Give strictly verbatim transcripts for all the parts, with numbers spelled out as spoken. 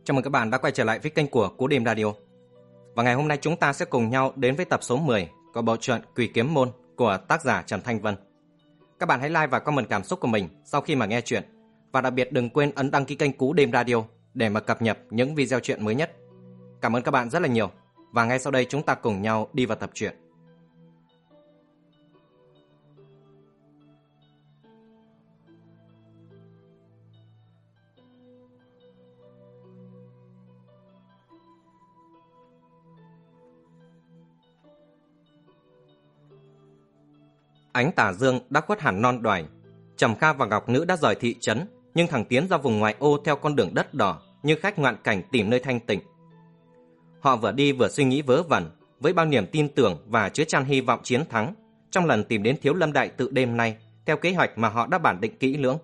Chào mừng các bạn đã quay trở lại với kênh của Cú Đêm Radio. Và ngày hôm nay chúng ta sẽ cùng nhau đến với tập số mười của bộ truyện Quỷ Kiếm Môn của tác giả Trần Thanh Vân. Các bạn hãy like và comment cảm xúc của mình sau khi mà nghe chuyện. Và đặc biệt đừng quên ấn đăng ký kênh Cú Đêm Radio để mà cập nhật những video truyện mới nhất. Cảm ơn các bạn rất là nhiều. Và ngay sau đây chúng ta cùng nhau đi vào tập truyện. Ánh tà dương đã khuất hẳn non đoài. Trầm Kha và Ngọc Nữ đã rời thị trấn, nhưng thẳng tiến ra vùng ngoại ô theo con đường đất đỏ như khách ngoạn cảnh tìm nơi thanh tịnh. Họ vừa đi vừa suy nghĩ vớ vẩn, với bao niềm tin tưởng và chứa chan hy vọng chiến thắng trong lần tìm đến Thiếu Lâm Đại Tự đêm nay theo kế hoạch mà họ đã bản định kỹ lưỡng.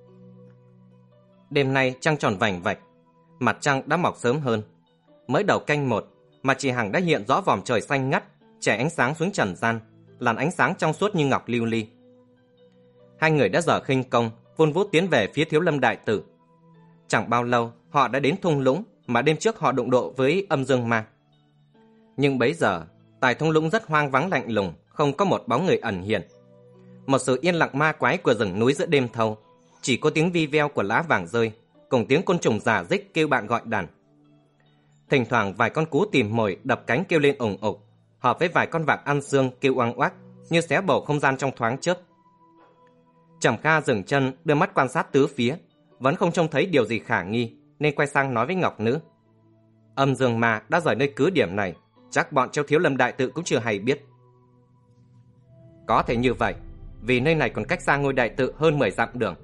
Đêm nay trăng tròn vành vạch, mặt trăng đã mọc sớm hơn. Mới đầu canh một mà chị Hằng đã hiện rõ vòm trời xanh ngắt, chảy ánh sáng xuống trần gian, làn ánh sáng trong suốt như ngọc lưu ly. Hai người đã dở khinh công, vun vút tiến về phía Thiếu Lâm Đại Tự. Chẳng bao lâu, họ đã đến thung lũng mà đêm trước họ đụng độ với Âm Dương Ma. Nhưng bấy giờ, tại thung lũng rất hoang vắng lạnh lùng, không có một bóng người ẩn hiện. Một sự yên lặng ma quái của rừng núi giữa đêm thâu, chỉ có tiếng vi veo của lá vàng rơi, cùng tiếng côn trùng rả rích kêu bạn gọi đàn. Thỉnh thoảng vài con cú tìm mồi đập cánh kêu lên ủng ục, hợp với vài con vạc ăn xương kêu oang oác như xé bầu không gian trong thoáng chớp. Trầm Kha dừng chân, đưa mắt quan sát tứ phía, vẫn không trông thấy điều gì khả nghi, nên quay sang nói với Ngọc Nữ: Âm Dương Ma đã rời nơi cứ điểm này, chắc bọn châu Thiếu Lâm Đại Tự cũng chưa hay biết. Có thể như vậy, vì nơi này còn cách xa ngôi đại tự hơn mười dặm đường.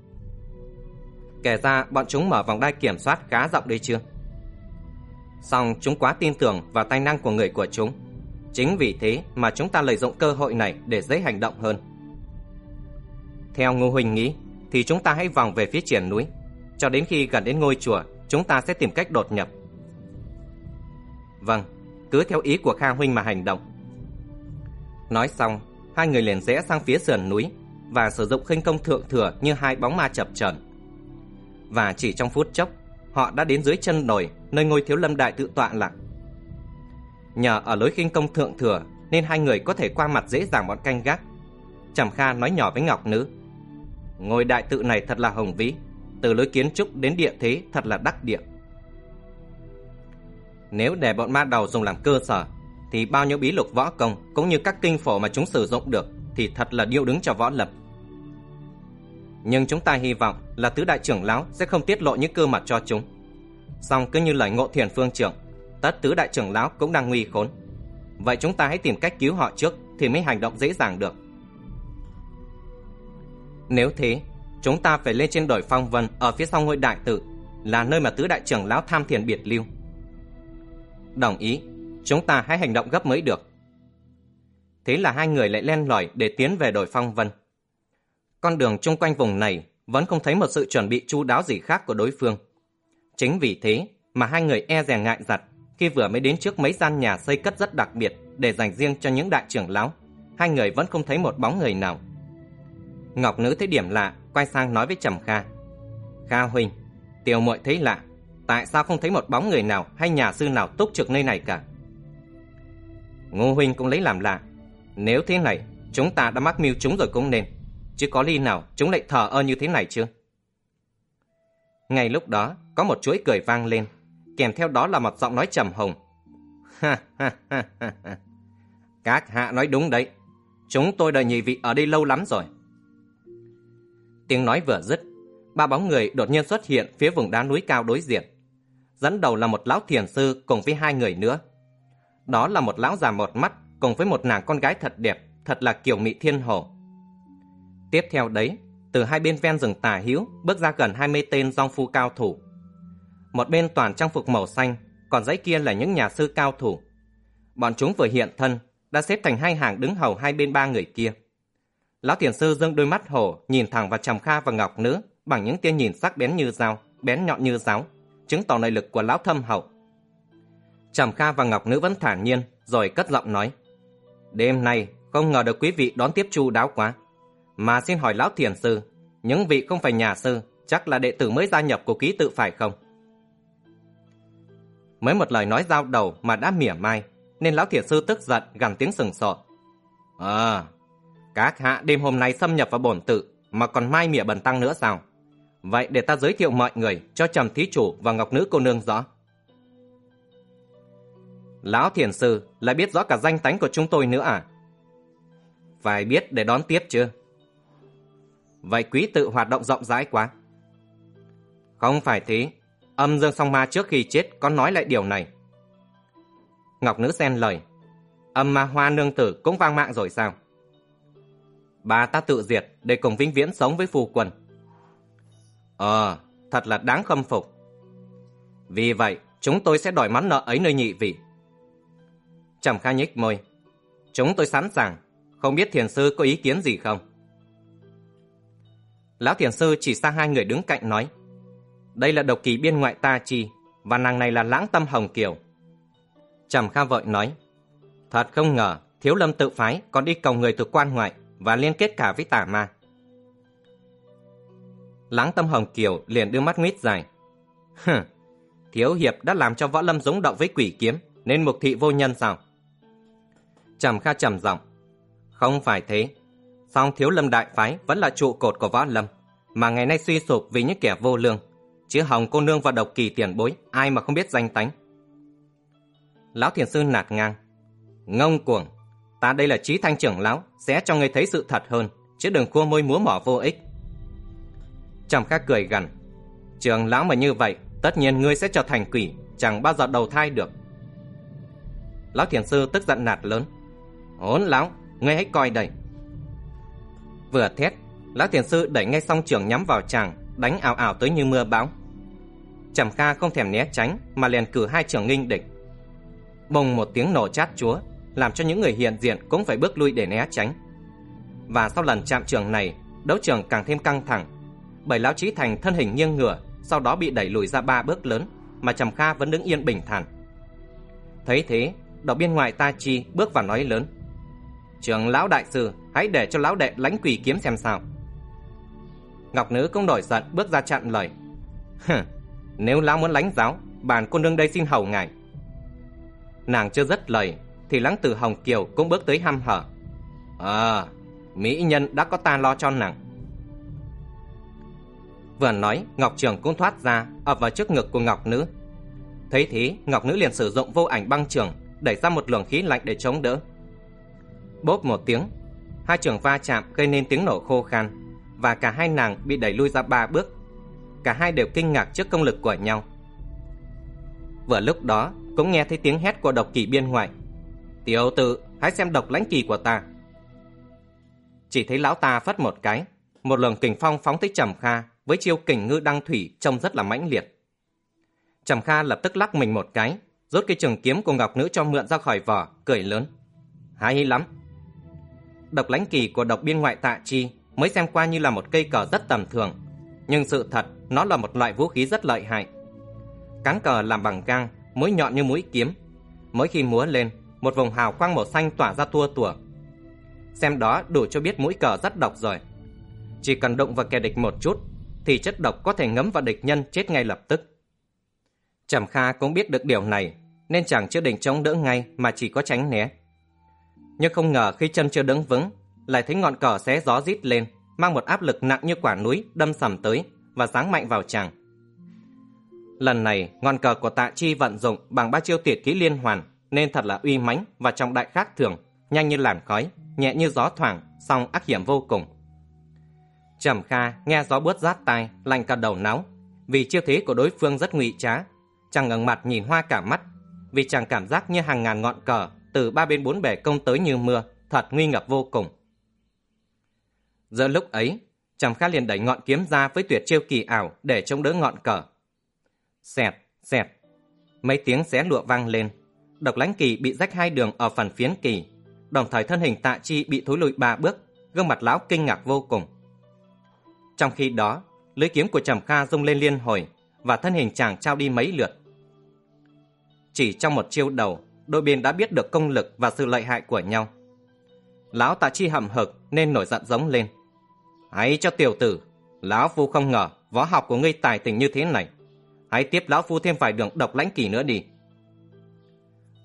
Kể ra bọn chúng mở vòng đai kiểm soát khá rộng đấy chưa? Song chúng quá tin tưởng vào tài năng của người của chúng. Chính vì thế mà chúng ta lợi dụng cơ hội này để dễ hành động hơn. Theo Ngô Huynh nghĩ thì chúng ta hãy vòng về phía triển núi, cho đến khi gần đến ngôi chùa chúng ta sẽ tìm cách đột nhập. Vâng, cứ theo ý của Kha Huynh mà hành động. Nói xong, hai người liền rẽ sang phía sườn núi và sử dụng khinh công thượng thừa như hai bóng ma chập chờn. Và chỉ trong phút chốc, họ đã đến dưới chân đồi nơi ngôi Thiếu Lâm Đại Tự tọa lạc. Nhờ ở lối khinh công thượng thừa nên hai người có thể qua mặt dễ dàng bọn canh gác. Trầm Kha nói nhỏ với Ngọc Nữ: Ngôi đại tự này thật là hùng vĩ, từ lối kiến trúc đến địa thế thật là đắc địa. Nếu để bọn ma đầu dùng làm cơ sở thì bao nhiêu bí lục võ công cũng như các kinh phổ mà chúng sử dụng được thì thật là điêu đứng cho võ lâm. Nhưng chúng ta hy vọng là tứ đại trưởng lão sẽ không tiết lộ những cơ mật cho chúng. Song cứ như lời Ngộ Thiền Phương trưởng, tất tứ đại trưởng lão cũng đang nguy khốn. Vậy chúng ta hãy tìm cách cứu họ trước thì mới hành động dễ dàng được. Nếu thế, chúng ta phải lên trên đồi Phong Vân ở phía sau ngôi đại tự, là nơi mà tứ đại trưởng lão tham thiền biệt lưu. Đồng ý, chúng ta hãy hành động gấp mới được. Thế là hai người lại len lỏi để tiến về đồi Phong Vân. Con đường chung quanh vùng này vẫn không thấy một sự chuẩn bị chu đáo gì khác của đối phương. Chính vì thế mà hai người e dè ngại giặt khi vừa mới đến trước mấy gian nhà xây cất rất đặc biệt để dành riêng cho những đại trưởng lão. Hai người vẫn không thấy một bóng người nào. Ngọc Nữ thấy điểm lạ, quay sang nói với Trầm Kha: Kha Huynh, tiểu muội thấy lạ, tại sao không thấy một bóng người nào hay nhà sư nào túc trực nơi này cả? Ngô Huynh cũng lấy làm lạ. Nếu thế này, chúng ta đã mắc mưu chúng rồi cũng nên, chứ có ly nào chúng lại thờ ơ như thế này chứ? Ngay lúc đó có một chuỗi cười vang lên, kèm theo đó là một giọng nói trầm hồng: Ha ha ha ha ha. Các hạ nói đúng đấy, chúng tôi đợi nhị vị ở đây lâu lắm rồi. Tiếng nói vừa dứt, ba bóng người đột nhiên xuất hiện phía vùng đá núi cao đối diện. Dẫn đầu là một lão thiền sư cùng với hai người nữa. Đó là một lão già một mắt cùng với một nàng con gái thật đẹp, thật là kiều mị thiên hồ. Tiếp theo đấy, từ hai bên ven rừng tả hữu bước ra gần hai mươi tên dong phu cao thủ. Một bên toàn trang phục màu xanh, còn dãy kia là những nhà sư cao thủ. Bọn chúng vừa hiện thân đã xếp thành hai hàng đứng hầu hai bên ba người kia. Lão thiền sư giương đôi mắt hổ nhìn thẳng vào Trầm Kha và Ngọc Nữ bằng những tia nhìn sắc bén như dao, bén nhọn như giáo, chứng tỏ nội lực của lão thâm hậu. Trầm Kha và Ngọc Nữ vẫn thản nhiên, rồi cất giọng nói: Đêm nay không ngờ được quý vị đón tiếp chu đáo quá. Mà xin hỏi lão thiền sư, những vị không phải nhà sư, chắc là đệ tử mới gia nhập của ký tự phải không? Mới một lời nói giao đầu mà đã mỉa mai, nên lão thiền sư tức giận gằn tiếng sừng sộ. Ờ, các hạ đêm hôm nay xâm nhập vào bổn tự mà còn mai mỉa bần tăng nữa sao? Vậy để ta giới thiệu mọi người cho Trầm thí chủ và Ngọc nữ cô nương rõ. Lão thiền sư lại biết rõ cả danh tánh của chúng tôi nữa à? Phải biết để đón tiếp chưa? Vậy quý tự hoạt động rộng rãi quá. Không phải thế, Âm Dương Song Ma trước khi chết có nói lại điều này. Ngọc nữ xen lời. Âm Ma Hoa nương tử cũng vang mạng rồi sao? Bà ta tự diệt để cùng vĩnh viễn sống với phu quân. Ờ, thật là đáng khâm phục. Vì vậy, chúng tôi sẽ đòi món nợ ấy nơi nhị vị. Trầm Kha nhếch môi. Chúng tôi sẵn sàng, không biết thiền sư có ý kiến gì không? Lão thiền sư chỉ sang hai người đứng cạnh nói. Đây là độc kỳ biên ngoại Ta Chi, và nàng này là Lãng Tâm Hồng Kiều. Trầm Kha vội nói. Thật không ngờ, Thiếu Lâm tự phái còn đi cầu người từ quan ngoại và liên kết cả với tà ma. Lãng Tâm Hồng Kiều liền đưa mắt nguyết dài. Hừ, Thiếu hiệp đã làm cho võ lâm rúng động với quỷ kiếm, nên mục thị vô nhân sao? Trầm Kha trầm giọng. Không phải thế, song Thiếu Lâm đại phái vẫn là trụ cột của võ lâm, mà ngày nay suy sụp vì những kẻ vô lương. Chứ Hồng cô nương và độc kỳ tiền bối, ai mà không biết danh tánh. Lão thiền sư nạt ngang. Ngông cuồng, ta đây là Chí Thanh trưởng lão, sẽ cho ngươi thấy sự thật hơn, chứ đừng khua môi múa mỏ vô ích. Trầm Kha cười gằn. Trưởng lão mà như vậy, tất nhiên ngươi sẽ trở thành quỷ, chẳng bao giờ đầu thai được. Lão thiền sư tức giận nạt lớn. Hỗn láo, ngươi hãy coi đây. Vừa thét, lão thiền sư đẩy ngay song trường nhắm vào chàng, đánh ào ào tới như mưa bão. Trầm Kha không thèm né tránh mà liền cử hai trường nghinh địch. Bùng một tiếng nổ chát chúa, làm cho những người hiện diện cũng phải bước lui để né tránh. Và sau lần chạm trường này, đấu trường càng thêm căng thẳng, bởi lão Chí Thành thân hình nghiêng ngửa, sau đó bị đẩy lùi ra ba bước lớn, mà Trầm Kha vẫn đứng yên bình thản. Thấy thế, độc biên ngoại Ta Chi bước vào nói lớn. Trưởng lão đại sư, hãy để cho lão đệ lãnh quỷ kiếm xem sao. Ngọc nữ cũng nổi giận bước ra chặn lời. Hừ, nếu lão muốn lãnh giáo, bản cô nương đây xin hầu ngài. Nàng chưa dứt lời thì Lãng Tử Hồng Kiều cũng bước tới hăm hở. À, mỹ nhân đã có ta lo cho nàng. Vừa nói, Ngọc Trường cũng thoát ra, ập vào trước ngực của Ngọc nữ. Thấy thế, Ngọc nữ liền sử dụng vô ảnh băng trường, đẩy ra một luồng khí lạnh để chống đỡ. Bốp một tiếng, hai trường va chạm gây nên tiếng nổ khô khan, và cả hai nàng bị đẩy lui ra ba bước. Cả hai đều kinh ngạc trước công lực của nhau. Vừa lúc đó, cũng nghe thấy tiếng hét của độc kỳ biên ngoại. Tiểu tử, hãy xem độc lãnh kỳ của ta. Chỉ thấy lão ta phất một cái, một luồng kình phong phóng tới Trầm Kha với chiêu kình ngư đăng thủy trông rất là mãnh liệt. Trầm Kha lập tức lắc mình một cái, rút cây trường kiếm của Ngọc nữ cho mượn ra khỏi vỏ, cười lớn. Hay lắm. Độc lãnh kỳ của độc biên ngoại Tạ Chi mới xem qua như là một cây cờ rất tầm thường, nhưng sự thật nó là một loại vũ khí rất lợi hại. Cán cờ làm bằng gang, mũi nhọn như mũi kiếm, mỗi khi múa lên, một vùng hào quang màu xanh tỏa ra tua tủa. Xem đó đủ cho biết mũi cờ rất độc rồi. Chỉ cần đụng vào kẻ địch một chút thì chất độc có thể ngấm vào địch nhân chết ngay lập tức. Trầm Kha cũng biết được điều này, nên chẳng chưa định chống đỡ ngay mà chỉ có tránh né. Nhưng không ngờ khi chân chưa đứng vững, lại thấy ngọn cờ xé gió rít lên, mang một áp lực nặng như quả núi đâm sầm tới và giáng mạnh vào chàng. Lần này, ngọn cờ của Tạ Chi vận dụng bằng ba chiêu tuyệt kỹ liên hoàn, nên thật là uy mãnh và trọng đại khác thường, nhanh như làn khói, nhẹ như gió thoảng, song ác hiểm vô cùng. Trầm Kha nghe gió buốt rát tai, lạnh cả đầu não, vì chiêu thế của đối phương rất ngụy trá. Chàng ngẩng mặt nhìn hoa cả mắt, vì chàng cảm giác như hàng ngàn ngọn cờ từ ba bên bốn bề công tới như mưa, thật nguy ngập vô cùng. Giữa lúc ấy, Trầm Kha liền đẩy ngọn kiếm ra với tuyệt chiêu kỳ ảo để chống đỡ ngọn cờ. Xẹt, xẹt, mấy tiếng xé lụa vang lên. Độc lãnh kỳ bị rách hai đường ở phần phiến kỳ, đồng thời thân hình Tạ Chi bị thối lùi ba bước, gương mặt lão kinh ngạc vô cùng. Trong khi đó, lưỡi kiếm của Trầm Kha rung lên liên hồi, và thân hình chàng trao đi mấy lượt. Chỉ trong một chiêu đầu, đôi bên đã biết được công lực và sự lợi hại của nhau. Lão Tạ Chi hậm hực nên nổi giận giống lên. Hãy cho tiểu tử, lão phu không ngờ võ học của ngươi tài tình như thế này. Hãy tiếp lão phu thêm vài đường độc lãnh kỳ nữa đi.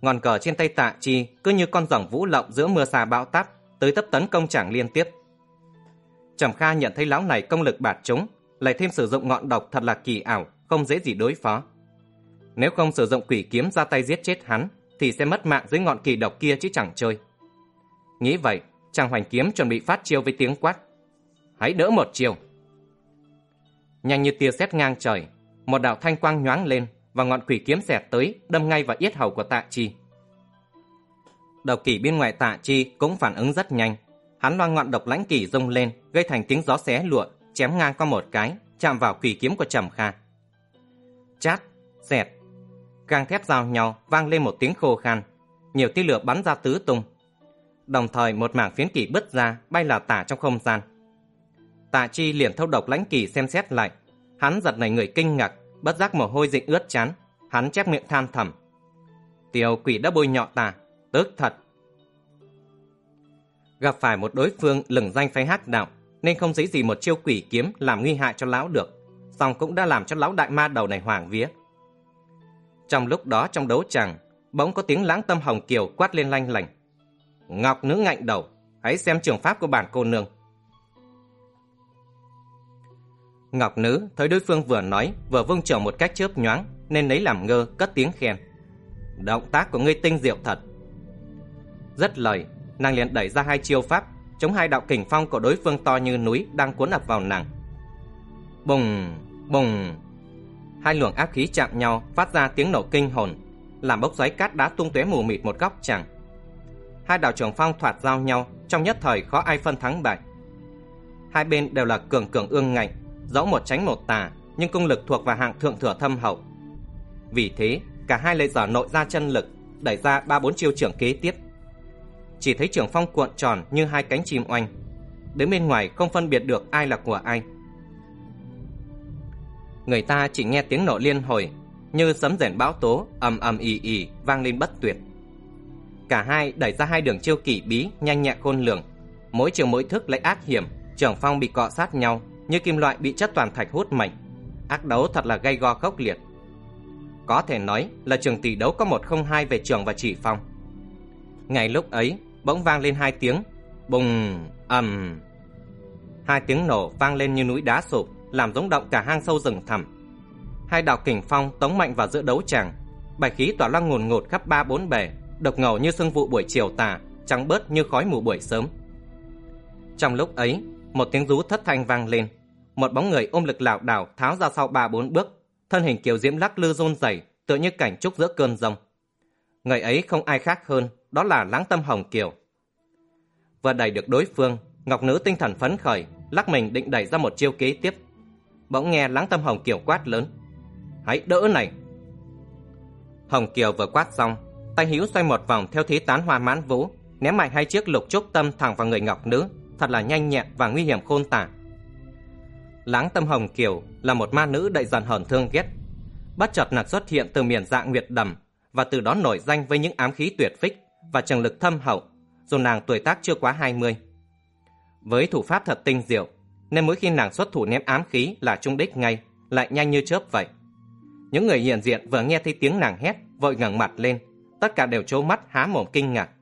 Ngọn cờ trên tay Tạ Chi cứ như con rồng vũ lộng giữa mưa sa bão táp, tới tấp tấn công chàng liên tiếp. Trầm Kha nhận thấy lão này công lực bạt trúng, lại thêm sử dụng ngọn độc thật là kỳ ảo, không dễ gì đối phó. Nếu không sử dụng quỷ kiếm ra tay giết chết hắn, thì sẽ mất mạng dưới ngọn kỳ độc kia chứ chẳng chơi. Nghĩ vậy, chàng hoành kiếm chuẩn bị phát chiêu với tiếng quát: "Hãy đỡ một chiêu!" Nhanh như tia sét ngang trời, một đạo thanh quang nhoáng lên và ngọn quỷ kiếm xẹt tới, đâm ngay vào yết hầu của Tạ Chi. Độc kỳ bên ngoài Tạ Chi cũng phản ứng rất nhanh, hắn loang ngọn độc lãnh kỳ rung lên, gây thành tiếng gió xé lụa, chém ngang qua một cái, chạm vào quỷ kiếm của Trầm Kha. Chát, xẹt, gang thép giao nhau, vang lên một tiếng khô khan, nhiều tia lửa bắn ra tứ tung. Đồng thời một mảng phiến kỳ bứt ra, bay lả tả trong không gian. Tạ Chi liền thâu độc lãnh kỳ xem xét lại, hắn giật nảy người kinh ngạc, bất giác mồ hôi dịnh ướt trán, hắn chép miệng than thầm: "Tiểu quỷ đã bôi nhọ ta, tức thật." Gặp phải một đối phương lừng danh phái hắc đạo, nên không dễ gì một chiêu quỷ kiếm làm nguy hại cho lão được, song cũng đã làm cho lão đại ma đầu này hoảng vía. Trong lúc đó trong đấu tràng, bỗng có tiếng Lãng Tâm Hồng Kiều quát lên lanh lảnh: "Ngọc nữ ngạnh đầu, hãy xem trường pháp của bản cô nương." Ngọc nữ thấy đối phương vừa nói vừa vung chưởng một cách chớp nhoáng, nên lấy làm ngơ, cất tiếng khen: "Động tác của ngươi tinh diệu thật." Dứt lời, nàng liền đẩy ra hai chiêu pháp, chống hai đạo kình phong của đối phương to như núi đang cuốn ập vào nàng. Bùng, bùng, hai luồng áp khí chạm nhau, phát ra tiếng nổ kinh hồn, làm bốc xoáy cát đá tung tóe mù mịt một góc tràng. Hai đạo trường phong thoạt giao nhau, trong nhất thời khó ai phân thắng bại. Hai bên đều là cường cường ương ngạnh, dẫu một tránh một tà, nhưng công lực thuộc vào hạng thượng thừa thâm hậu. Vì thế, cả hai lại giở nội ra chân lực, đẩy ra ba bốn chiêu trưởng kế tiếp. Chỉ thấy trường phong cuộn tròn như hai cánh chim oanh, đến bên ngoài không phân biệt được ai là của ai. Người ta chỉ nghe tiếng nổ liên hồi, như sấm rền bão tố, ầm ầm ì ì vang lên bất tuyệt. Cả hai đẩy ra hai đường chiêu kỳ bí, nhanh nhẹn khôn lường, mỗi chiều mỗi thức lại ác hiểm, trường phong bị cọ sát nhau như kim loại bị chất toàn thạch hút mạnh. Ác đấu thật là gay go khốc liệt. Có thể nói là trường tỷ đấu có một không hai về trường và chỉ phong. Ngay lúc ấy, bỗng vang lên hai tiếng bùng, ầm. Hai tiếng nổ vang lên như núi đá sụp, làm rung động cả hang sâu rừng thẳm. Hai đạo kình phong tống mạnh vào giữa đấu tràng, bạch khí tỏa loang ngùn ngụt khắp ba bốn bề, độc ngầu như sương vụ buổi chiều tà, trắng bớt như khói mù buổi sớm. Trong lúc ấy, một tiếng rú thất thanh vang lên, một bóng người ôm lực lảo đảo tháo ra sau ba bốn bước, thân hình kiều diễm lắc lư run rẩy, tựa như cảnh trúc giữa cơn giông. Người ấy không ai khác hơn, đó là Lãng Tâm Hồng Kiều. Vừa đẩy được đối phương, Ngọc nữ tinh thần phấn khởi, lắc mình định đẩy ra một chiêu kế tiếp. Bỗng nghe Lãng Tâm Hồng Kiều quát lớn: "Hãy đỡ này!" Hồng Kiều vừa quát xong, tay hữu xoay một vòng theo thế tán hoa mãn vũ, ném mạnh hai chiếc lục trúc tâm thẳng vào người Ngọc nữ, thật là nhanh nhẹn và nguy hiểm khôn tả. Lãng Tâm Hồng Kiều là một ma nữ đầy dần hờn thương ghét. Bất chợt nàng xuất hiện từ miền dạ nguyệt đầm, và từ đó nổi danh với những ám khí tuyệt phích và trường lực thâm hậu, dù nàng tuổi tác chưa quá hai mươi. Với thủ pháp thật tinh diệu, nên mỗi khi nàng xuất thủ ném ám khí là trúng đích ngay, lại nhanh như chớp vậy. Những người hiện diện vừa nghe thấy tiếng nàng hét, vội ngẩng mặt lên, tất cả đều trố mắt há mồm kinh ngạc.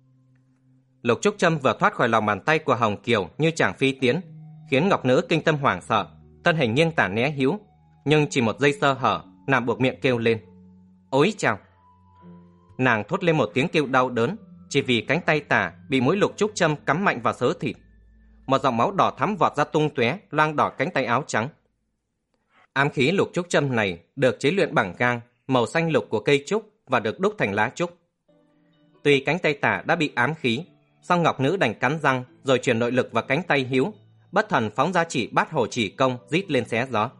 Lục trúc châm vừa thoát khỏi lòng bàn tay của Hồng Kiều như chàng phi tiến, khiến Ngọc nữ kinh tâm hoảng sợ, thân hình nghiêng tả né hữu, nhưng chỉ một giây sơ hở, nàng buộc miệng kêu lên: "Ối chao!" Nàng thốt lên một tiếng kêu đau đớn, chỉ vì cánh tay tả bị mũi lục trúc châm cắm mạnh vào xớ thịt. Một dòng máu đỏ thắm vọt ra tung tóe, loang đỏ cánh tay áo trắng. Ám khí lục trúc châm này được chế luyện bằng gang màu xanh lục của cây trúc và được đúc thành lá trúc. Tuy cánh tay tả đã bị ám khí, song Ngọc nữ đành cắn răng rồi truyền nội lực vào cánh tay hữu, bất thần phóng ra chỉ bát hổ chỉ công rít lên xé gió.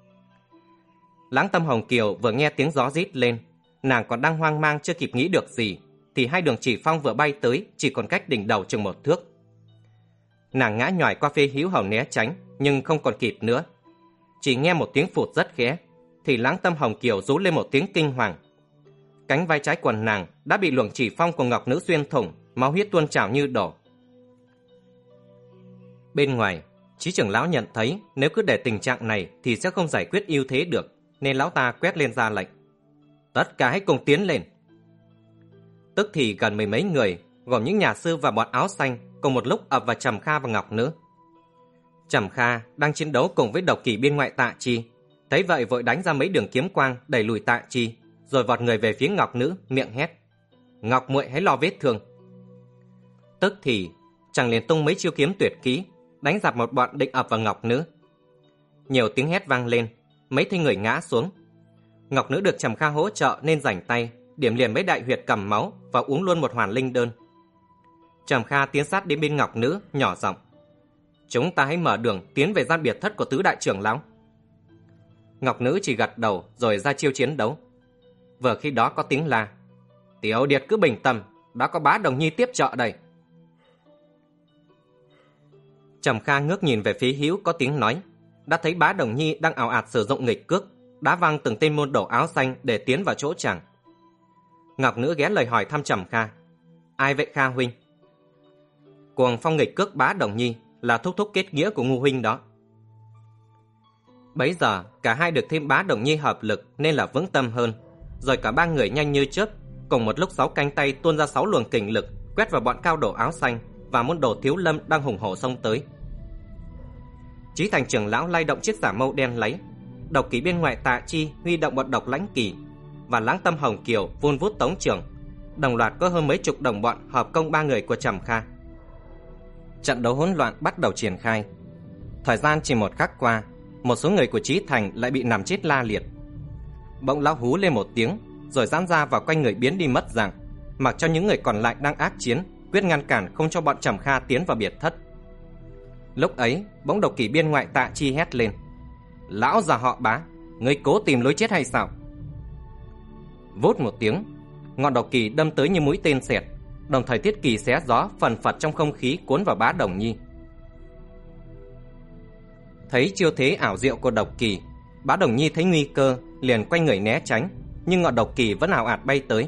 Lãng Tâm Hồng Kiều vừa nghe tiếng gió rít lên, nàng còn đang hoang mang chưa kịp nghĩ được gì, thì hai đường chỉ phong vừa bay tới, chỉ còn cách đỉnh đầu chừng một thước. Nàng ngã nhoài qua phía hữu hầu né tránh, nhưng không còn kịp nữa. Chỉ nghe một tiếng phụt rất khẽ, thì Lãng Tâm Hồng Kiều rú lên một tiếng kinh hoàng. Cánh vai trái quần nàng đã bị luồng chỉ phong của Ngọc nữ xuyên thủng, máu huyết tuôn trào như đổ. Bên ngoài, Chí trưởng lão nhận thấy nếu cứ để tình trạng này thì sẽ không giải quyết ưu thế được, nên lão ta quét lên ra lệnh: "Tất cả hãy cùng tiến lên." Tức thì gần mười mấy người, gồm những nhà sư và bọn áo xanh, cùng một lúc ập vào Trầm Kha và Ngọc Nữ. Trầm Kha đang chiến đấu cùng với độc kỳ biên ngoại Tạ Chi, thấy vậy vội đánh ra mấy đường kiếm quang đẩy lùi Tạ Chi, rồi vọt người về phía Ngọc Nữ, miệng hét: "Ngọc muội hãy lo vết thương." Tức thì chàng liền tung mấy chiêu kiếm tuyệt kỹ, đánh giặc một bọn định ập vào Ngọc Nữ. Nhiều tiếng hét vang lên, mấy thi người ngã xuống. Ngọc Nữ được Trầm Kha hỗ trợ nên rảnh tay, điểm liền mấy đại huyệt cầm máu và uống luôn một hoàn linh đơn. Trầm Kha tiến sát đến bên Ngọc Nữ, nhỏ giọng: "Chúng ta hãy mở đường tiến về gian biệt thất của tứ đại trưởng lão." Ngọc Nữ chỉ gật đầu rồi ra chiêu chiến đấu. Vừa khi đó có tiếng la: "Tiểu Điệt cứ bình tâm, đã có Bá Đồng Nhi tiếp trợ đây." Trầm Kha ngước nhìn về phía hữu có tiếng nói, đã thấy Bá Đồng Nhi đang ào ạt sử dụng nghịch cước, đá văng từng tên môn đồ áo xanh để tiến vào chỗ chàng. Ngọc Nữ ghé lời hỏi thăm Trầm Kha: "Ai vậy Kha huynh?" "Cuồng phong nghịch cước Bá Đồng Nhi là thúc thúc kết nghĩa của Ngu huynh đó." Bấy giờ cả hai được thêm Bá Đồng Nhi hợp lực nên là vững tâm hơn, rồi cả ba người nhanh như chớp, cùng một lúc sáu cánh tay tuôn ra sáu luồng kình lực quét vào bọn cao đồ áo xanh và môn đồ Thiếu Lâm đang hùng hổ xông tới. Chí Thành trưởng lão lay động chiếc xả mâu đen láy, độc kỳ biên ngoại Tạ Chi huy động bọn độc lãnh kỳ, và Lãng Tâm Hồng Kiều vun vút tống trưởng, đồng loạt có hơn mấy chục đồng bọn hợp công ba người của Trầm Kha. Trận đấu hỗn loạn bắt đầu triển khai. Thời gian chỉ một khắc qua, một số người của Chí Thành lại bị nằm chết la liệt. Bỗng lão hú lên một tiếng, rồi giãn ra vào quanh người biến đi mất dạng, mặc cho những người còn lại đang ác chiến quyết ngăn cản không cho bọn Trầm Kha tiến vào biệt thất. Lúc ấy bỗng độc kỳ biên ngoại Tạ Chi hét lên: "Lão già họ Bá, ngươi cố tìm lối chết hay sao?" Vút một tiếng, ngọn độc kỳ đâm tới như mũi tên xẹt, đồng thời thiết kỳ xé gió phần phật trong không khí cuốn vào Bá Đồng Nhi. Thấy chiêu thế ảo diệu của độc kỳ, Bá Đồng Nhi thấy nguy cơ liền quay người né tránh, nhưng ngọn độc kỳ vẫn ảo ạt bay tới.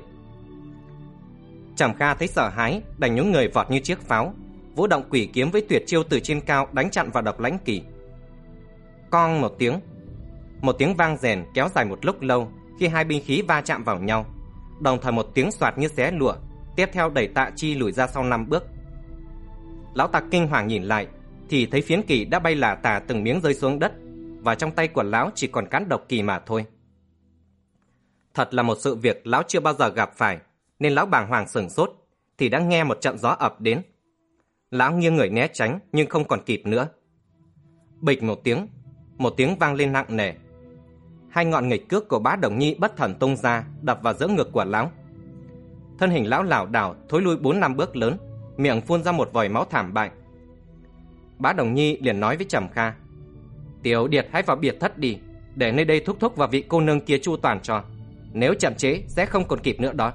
Trầm Kha thấy sợ hãi, đành nhún người vọt như chiếc pháo, vũ động quỷ kiếm với tuyệt chiêu từ trên cao đánh chặn vào độc lãnh kỳ. Cong một tiếng, một tiếng vang rèn kéo dài một lúc lâu khi hai binh khí va chạm vào nhau, đồng thời một tiếng xoạt như xé lụa, tiếp theo đẩy Tạ Chi lùi ra sau năm bước. Lão ta kinh hoàng nhìn lại thì thấy phiến kỳ đã bay lả tả từng miếng rơi xuống đất, và trong tay của lão chỉ còn cán độc kỳ mà thôi. Thật là một sự việc lão chưa bao giờ gặp phải, nên lão bàng hoàng sửng sốt thì đã nghe một trận gió ập đến. Lão nghiêng người né tránh nhưng không còn kịp nữa. Bịch một tiếng, một tiếng vang lên nặng nề. Hai ngọn nghịch cước của Bá Đồng Nhi bất thần tung ra, đập vào giữa ngực của lão. Thân hình lão lảo đảo thối lui bốn năm bước lớn, miệng phun ra một vòi máu thảm bại. Bá Đồng Nhi liền nói với Trầm Kha: "Tiểu Điệt hãy vào biệt thất đi, để nơi đây thúc thúc và vị cô nương kia chu toàn cho. Nếu chậm chế sẽ không còn kịp nữa đó."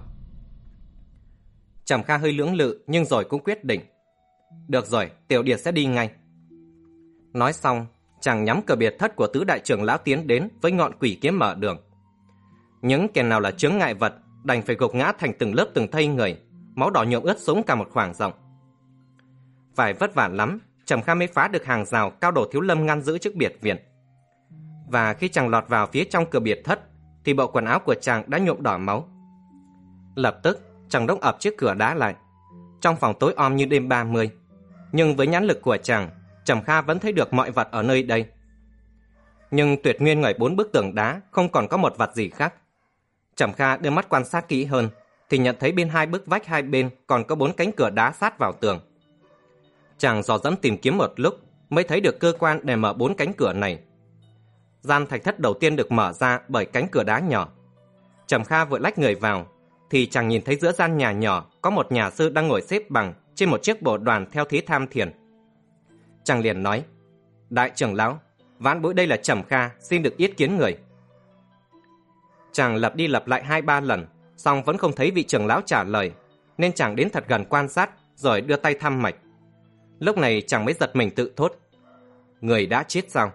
Trầm Kha hơi lưỡng lự nhưng rồi cũng quyết định: "Được rồi, Tiểu Điệt sẽ đi ngay." Nói xong, chàng nhắm cửa biệt thất của tứ đại trưởng lão tiến đến với ngọn quỷ kiếm mở đường. Những kẻ nào là chướng ngại vật đành phải gục ngã thành từng lớp từng thây người, máu đỏ nhuộm ướt sũng cả một khoảng rộng. Phải vất vả lắm, Trầm Kha mới phá được hàng rào cao đồ Thiếu Lâm ngăn giữ trước biệt viện. Và khi chàng lọt vào phía trong cửa biệt thất thì bộ quần áo của chàng đã nhuộm đỏ máu. Lập tức chàng đóng ập chiếc cửa đá lại. Trong phòng tối om như đêm ba mươi, nhưng với nhãn lực của chàng, Trầm Kha vẫn thấy được mọi vật ở nơi đây. Nhưng tuyệt nguyên ngoài bốn bức tường đá không còn có một vật gì khác. Trầm Kha đưa mắt quan sát kỹ hơn thì nhận thấy bên hai bức vách hai bên còn có bốn cánh cửa đá sát vào tường. Chàng dò dẫm tìm kiếm một lúc mới thấy được cơ quan để mở bốn cánh cửa này. Gian thạch thất đầu tiên được mở ra bởi cánh cửa đá nhỏ. Trầm Kha vừa lách người vào thì chàng nhìn thấy giữa gian nhà nhỏ có một nhà sư đang ngồi xếp bằng trên một chiếc bồ đoàn theo thí tham thiền. Chàng liền nói: "Đại trưởng lão, vãn bối đây là Trầm Kha, xin được yết kiến người." Chàng lặp đi lặp lại hai ba lần, song vẫn không thấy vị trưởng lão trả lời, nên chàng đến thật gần quan sát rồi đưa tay thăm mạch. Lúc này chàng mới giật mình tự thốt: "Người đã chết sao?"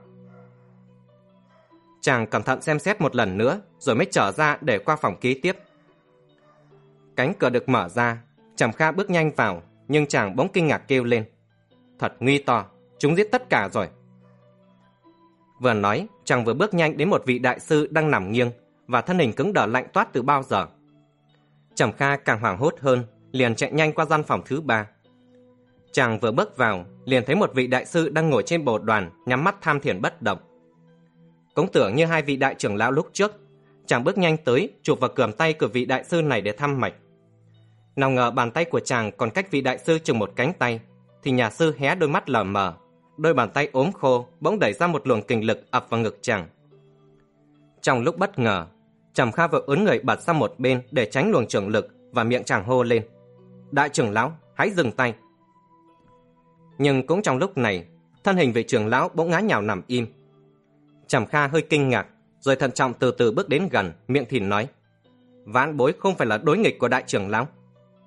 Chàng cẩn thận xem xét một lần nữa rồi mới trở ra để qua phòng kế tiếp. Cánh cửa được mở ra, Trầm Kha bước nhanh vào, nhưng chàng bỗng kinh ngạc kêu lên: "Thật nguy to, chúng giết tất cả rồi." Vừa nói, chàng vừa bước nhanh đến một vị đại sư đang nằm nghiêng và thân hình cứng đờ lạnh toát từ bao giờ. Trầm Kha càng hoảng hốt hơn, liền chạy nhanh qua gian phòng thứ ba. Chàng vừa bước vào, liền thấy một vị đại sư đang ngồi trên bồ đoàn, nhắm mắt tham thiền bất động. Cũng tưởng như hai vị đại trưởng lão lúc trước, chàng bước nhanh tới, chụp vào cườm tay của vị đại sư này để thăm mạch. Nào ngờ bàn tay của chàng còn cách vị đại sư chừng một cánh tay, thì nhà sư hé đôi mắt lờ mờ, đôi bàn tay ốm khô bỗng đẩy ra một luồng kình lực ập vào ngực chàng. Trong lúc bất ngờ, Trầm Kha vội ướn người bật sang một bên để tránh luồng trưởng lực, và miệng chàng hô lên: "Đại trưởng lão, hãy dừng tay!" Nhưng cũng trong lúc này, thân hình vị trưởng lão bỗng ngã nhào nằm im. Trầm Kha hơi kinh ngạc, rồi thận trọng từ từ bước đến gần, miệng thì nói: "Vãn bối không phải là đối nghịch của đại trưởng lão."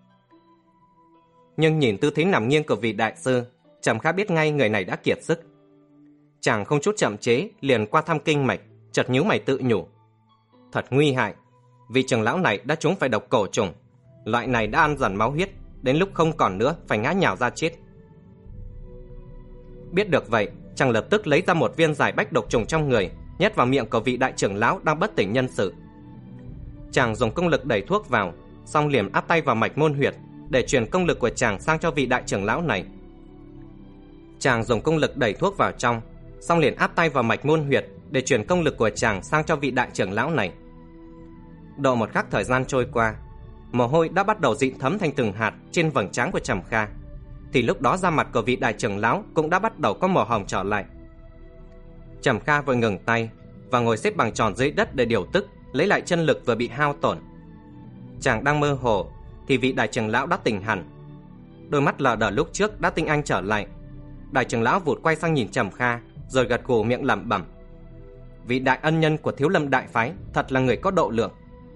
Nhưng nhìn tư thế nằm nghiêng của vị đại sư, Trầm Kha biết ngay người này đã kiệt sức. Chàng không chút chậm chế liền qua thăm kinh mạch, chợt nhíu mày tự nhủ: thật nguy hại, vị trưởng lão này đã trúng phải độc cổ trùng, loại này đã ăn dần máu huyết, đến lúc không còn nữa phải ngã nhào ra chết. Biết được vậy, chàng lập tức lấy ra một viên giải bách độc trùng trong người, nhét vào miệng của vị đại trưởng lão đang bất tỉnh nhân sự. Chàng dùng công lực đẩy thuốc vào, xong liền áp tay vào mạch môn huyệt để truyền công lực của chàng sang cho vị đại trưởng lão này. Chàng dùng công lực đẩy thuốc vào trong, xong liền áp tay vào mạch môn huyệt để truyền công lực của chàng sang cho vị đại trưởng lão này. Độ một khắc thời gian trôi qua, mồ hôi đã bắt đầu dịn thấm thành từng hạt trên vầng trán của Trầm Kha, thì lúc đó da mặt của vị đại trưởng lão cũng đã bắt đầu có màu hồng trở lại. Trầm Kha vội ngừng tay và ngồi xếp bằng tròn dưới đất để điều tức, lấy lại chân lực vừa bị hao tổn. Chàng đang mơ hồ thì vị đại trưởng lão đã tỉnh hẳn. Đôi mắt lờ đờ lúc trước đã tinh anh trở lại. Đại trưởng lão vụt quay sang nhìn Trầm Kha, rồi gật gù miệng lẩm bẩm: vị đại ân nhân của Thiếu Lâm đại phái thật là người có độ lượng.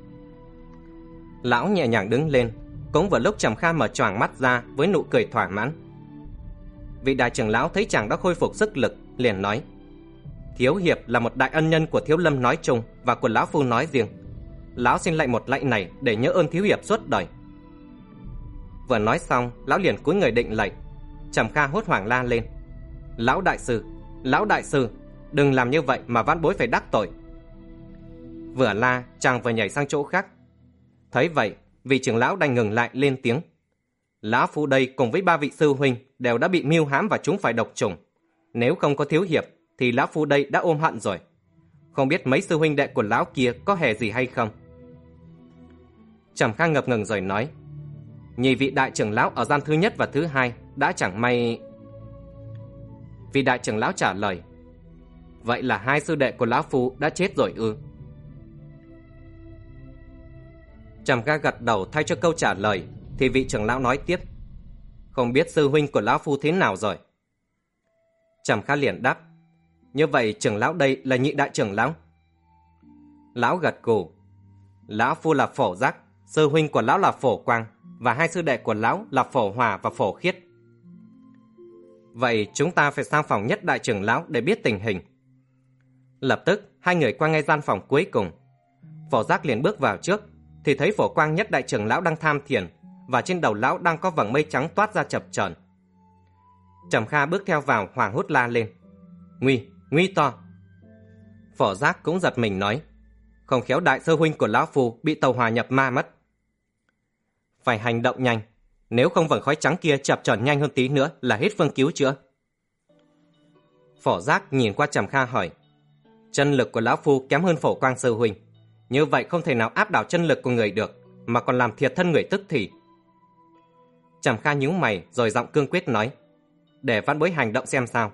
Lão nhẹ nhàng đứng lên, cũng vào lúc Trầm Kha mở choàng mắt ra với nụ cười thỏa mãn. Vị đại trưởng lão thấy chàng đã khôi phục sức lực, liền nói: Thiếu hiệp là một đại ân nhân của Thiếu Lâm nói chung và của lão phu nói riêng. Lão xin lạy một lạy này để nhớ ơn thiếu hiệp suốt đời. Vừa nói xong, lão liền cúi người định lạy. Trầm Kha hốt hoảng la lên: Lão đại sư, lão đại sư, đừng làm như vậy mà vãn bối phải đắc tội. Vừa la, chàng vừa nhảy sang chỗ khác. Thấy vậy, vị trưởng lão đành ngừng lại lên tiếng: Lão phu đây cùng với ba vị sư huynh đều đã bị mưu hãm và trúng phải độc trùng. Nếu không có thiếu hiệp thì lão phu đây đã ôm hận rồi. Không biết mấy sư huynh đệ của lão kia có hề gì hay không? Trầm Kha ngập ngừng rồi nói: Nhị vị đại trưởng lão ở gian thứ nhất và thứ hai đã chẳng may. Vị đại trưởng lão trả lời: Vậy là hai sư đệ của lão phu đã chết rồi ư? Trầm Kha gật đầu thay cho câu trả lời, thì vị trưởng lão nói tiếp: Không biết sư huynh của lão phu thế nào rồi? Trầm Kha liền đáp: Như vậy trưởng lão đây là nhị đại trưởng lão. Lão gật gù: Lão phu là Phổ Giác, sư huynh của lão là Phổ Quang, và hai sư đệ của lão là Phổ Hòa và Phổ Khiết. Vậy chúng ta phải sang phòng nhất đại trưởng lão để biết tình hình. Lập tức hai người qua ngay gian phòng cuối cùng. Phổ Giác liền bước vào trước, thì thấy Phổ Quang nhất đại trưởng lão đang tham thiền, và trên đầu lão đang có vầng mây trắng toát ra chập chờn. Trầm Kha bước theo vào hoảng hốt la lên: Nguy, nguy to! Phổ Giác cũng giật mình nói: Không khéo đại sư huynh của lão phu bị tàu hỏa nhập ma mất. Phải hành động nhanh, nếu không vầng khói trắng kia chập chờn nhanh hơn tí nữa là hết phương cứu chữa. Phổ Giác nhìn qua Trầm Kha hỏi: Chân lực của lão phu kém hơn Phổ Quang sư huynh, như vậy không thể nào áp đảo chân lực của người được, mà còn làm thiệt thân người tức thì. Trầm Kha nhíu mày rồi giọng cương quyết nói: Để vãn bối hành động xem sao.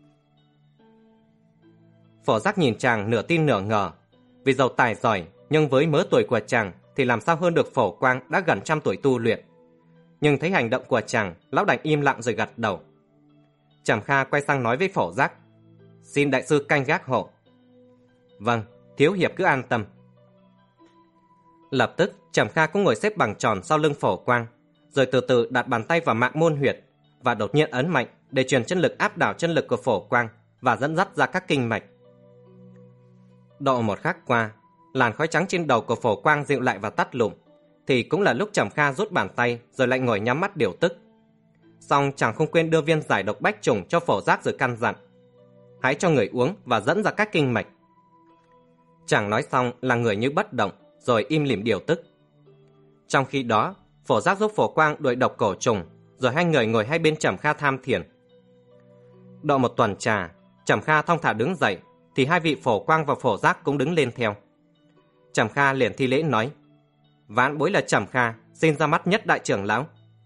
Phổ Giác nhìn chàng nửa tin nửa ngờ, vì giàu tài giỏi nhưng với mớ tuổi của chàng thì làm sao hơn được Phổ Quang đã gần trăm tuổi tu luyện. Nhưng thấy hành động của chàng, lão đành im lặng rồi gật đầu. Trầm Kha quay sang nói với Phổ Giác: Xin đại sư canh gác hộ. Vâng, thiếu hiệp cứ an tâm. Lập tức Trầm Kha cũng ngồi xếp bằng tròn sau lưng Phổ Quang, rồi từ từ đặt bàn tay vào mạng môn huyệt và đột nhiên ấn mạnh để truyền chân lực áp đảo chân lực của Phổ Quang và dẫn dắt ra các kinh mạch. Độ một khắc qua, làn khói trắng trên đầu của Phổ Quang dịu lại và tắt lụm, thì cũng là lúc Trầm Kha rút bàn tay rồi lại ngồi nhắm mắt điều tức. Xong chàng không quên đưa viên giải độc bách trùng cho Phổ Giác rồi căn dặn: Hãy cho người uống và dẫn ra các kinh mạch. Chàng nói xong là người như bất động, rồi im lìm điều tức. Trong khi đó, Phổ Giác giúp Phổ Quang đuổi độc cổ trùng, rồi hai người ngồi hai bên Trầm Kha tham thiền. Độ một tuần trà, Trầm Kha thong thả đứng dậy, thì hai vị Phổ Quang và Phổ Giác cũng đứng lên theo. Trầm Kha liền thi lễ nói: Vãn bối là Trầm Kha, xin ra mắt nhất đại trưởng lão.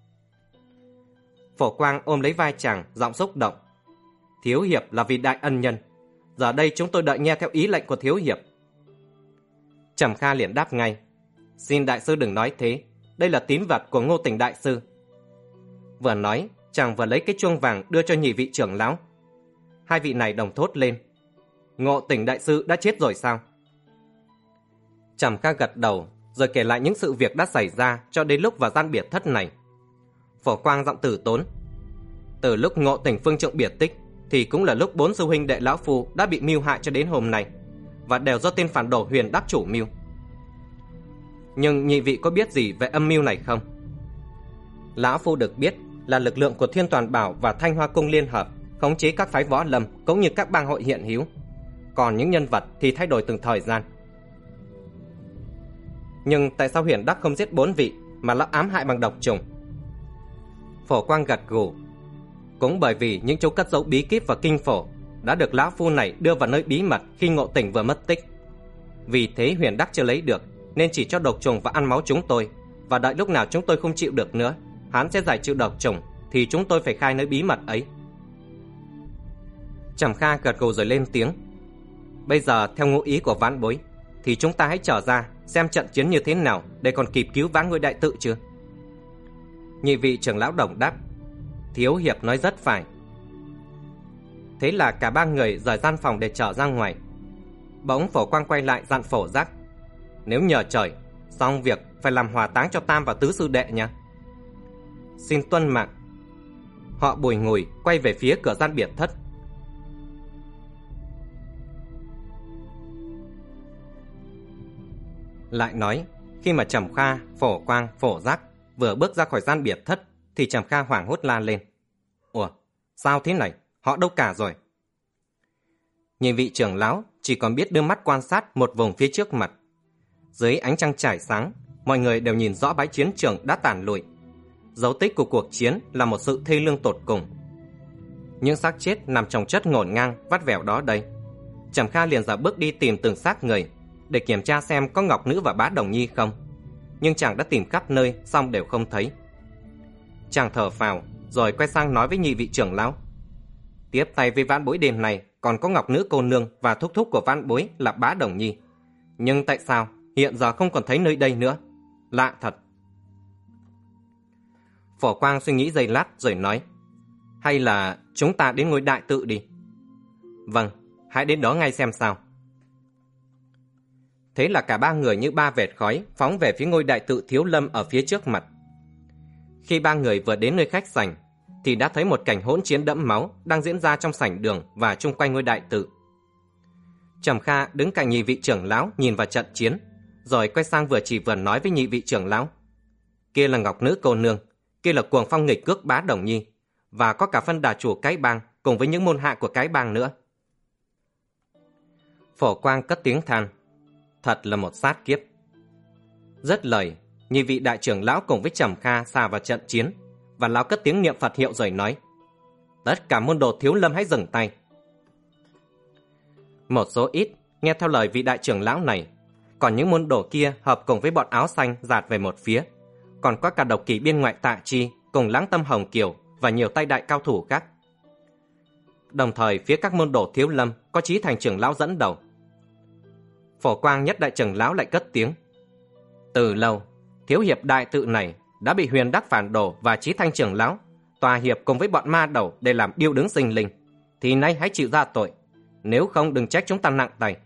Phổ Quang ôm lấy vai chàng, giọng xúc động: Thiếu hiệp là vị đại ân nhân, giờ đây chúng tôi đợi nghe theo ý lệnh của thiếu hiệp. Trầm Kha liền đáp ngay: Xin đại sư đừng nói thế, đây là tín vật của Ngô Tỉnh đại sư. Vừa nói, chàng vừa lấy cái chuông vàng đưa cho nhị vị trưởng lão. Hai vị này đồng thốt lên: Ngô Tỉnh đại sư đã chết rồi sao? Trầm Kha gật đầu, rồi kể lại những sự việc đã xảy ra cho đến lúc vào gian biệt thất này. Phổ Quang giọng từ tốn: Từ lúc Ngộ Tỉnh phương trượng biệt tích, thì cũng là lúc bốn sư huynh đệ lão phu đã bị mưu hại cho đến hôm nay, và đều do tên phản đồ Huyền Đắc chủ mưu. Nhưng nhị vị có biết gì về âm mưu này không? Lão phu được biết là lực lượng của Thiên Toàn Bảo và Thanh Hoa Cung liên hợp khống chế các phái võ lâm cũng như các bang hội hiện hữu, còn những nhân vật thì thay đổi từng thời gian. Nhưng tại sao Huyền Đắc không giết bốn vị mà lão ám hại bằng độc trùng? Phổ Quang gật gù: Cũng bởi vì những chỗ cất giấu bí kíp và kinh phổ đã được lão phu này đưa vào nơi bí mật khi Ngộ Tỉnh vừa mất tích. Vì thế Huyền Đắc chưa lấy được, nên chỉ cho độc trùng và ăn máu chúng tôi, và đợi lúc nào chúng tôi không chịu được nữa, hắn sẽ giải trừ độc trùng, thì chúng tôi phải khai nơi bí mật ấy. Trầm Kha gật gù rồi lên tiếng: Bây giờ theo ngụ ý của vãn bối, thì chúng ta hãy trở ra xem trận chiến như thế nào để còn kịp cứu vãn ngôi đại tự chưa? Nhị vị trưởng lão đồng đáp: Thiếu hiệp nói rất phải. Thế là cả ba người rời gian phòng để trở ra ngoài. Bỗng Phổ Quang quay lại dặn Phổ Giác: Nếu nhờ trời, xong việc phải làm hỏa táng cho Tam và Tứ sư đệ nha. Xin tuân mạng. Họ bùi ngùi quay về phía cửa gian biệt thất. Lại nói, khi mà Trầm Kha, Phổ Quang, Phổ Giác vừa bước ra khỏi gian biệt thất, thì Trầm Kha hoảng hốt la lên: Ủa, sao thế này? Họ đâu cả rồi? Nhìn vị trưởng lão chỉ còn biết đưa mắt quan sát một vùng phía trước mặt. Dưới ánh trăng trải sáng, mọi người đều nhìn rõ bãi chiến trường đã tàn lụi. Dấu tích của cuộc chiến là một sự thê lương tột cùng. Những xác chết nằm chồng chất ngổn ngang vắt vẻo đó đây. Trầm Kha liền dạo bước đi tìm từng xác người để kiểm tra xem có Ngọc Nữ và Bá Đồng Nhi không. Nhưng chàng đã tìm khắp nơi xong đều không thấy. Chàng thở phào rồi quay sang nói với nhị vị trưởng lão: Tiếp tay với vãn bối đêm này còn có Ngọc Nữ cô nương và thúc thúc của vãn bối là Bá Đồng Nhi. Nhưng tại sao hiện giờ không còn thấy nơi đây nữa? Lạ thật. Phổ Quang suy nghĩ giây lát rồi nói: Hay là chúng ta đến ngôi đại tự đi? Vâng, hãy đến đó ngay xem sao. Thế là cả ba người như ba vệt khói phóng về phía ngôi đại tự Thiếu Lâm ở phía trước mặt. Khi ba người vừa đến nơi khách sảnh, thì đã thấy một cảnh hỗn chiến đẫm máu đang diễn ra trong sảnh đường và chung quanh ngôi đại tự. Trầm Kha đứng cạnh nhị vị trưởng lão nhìn vào trận chiến, rồi quay sang vừa chỉ vừa nói với nhị vị trưởng lão: Kia là Ngọc Nữ cô nương, kia là cuồng phong nghịch cước Bá Đồng Nhi, và có cả phân đà chủ cái bang cùng với những môn hạ của cái bang nữa. Phổ Quang cất tiếng than: Thật là một sát kiếp. Dứt lời, nhị vị đại trưởng lão cùng với Trầm Kha xà vào trận chiến, và lão cất tiếng niệm Phật hiệu rồi nói: Tất cả môn đồ Thiếu Lâm hãy dừng tay. Một số ít nghe theo lời vị đại trưởng lão này, còn những môn đồ kia hợp cùng với bọn áo xanh dạt về một phía, còn có cả độc kỵ biên ngoại Tạ Chi cùng Lãng Tâm Hồng Kiều và nhiều tay đại cao thủ khác. Đồng thời phía các môn đồ Thiếu Lâm có Chí Thành trưởng lão dẫn đầu. Phổ Quang nhất đại trưởng lão lại cất tiếng: Từ lâu, thiếu hiệp đại tự này đã bị Huyền Đắc phản đồ và Chí Thanh trưởng lão tòa hiệp cùng với bọn ma đầu để làm điêu đứng sinh linh, thì nay hãy chịu ra tội, nếu không đừng trách chúng ta nặng tay.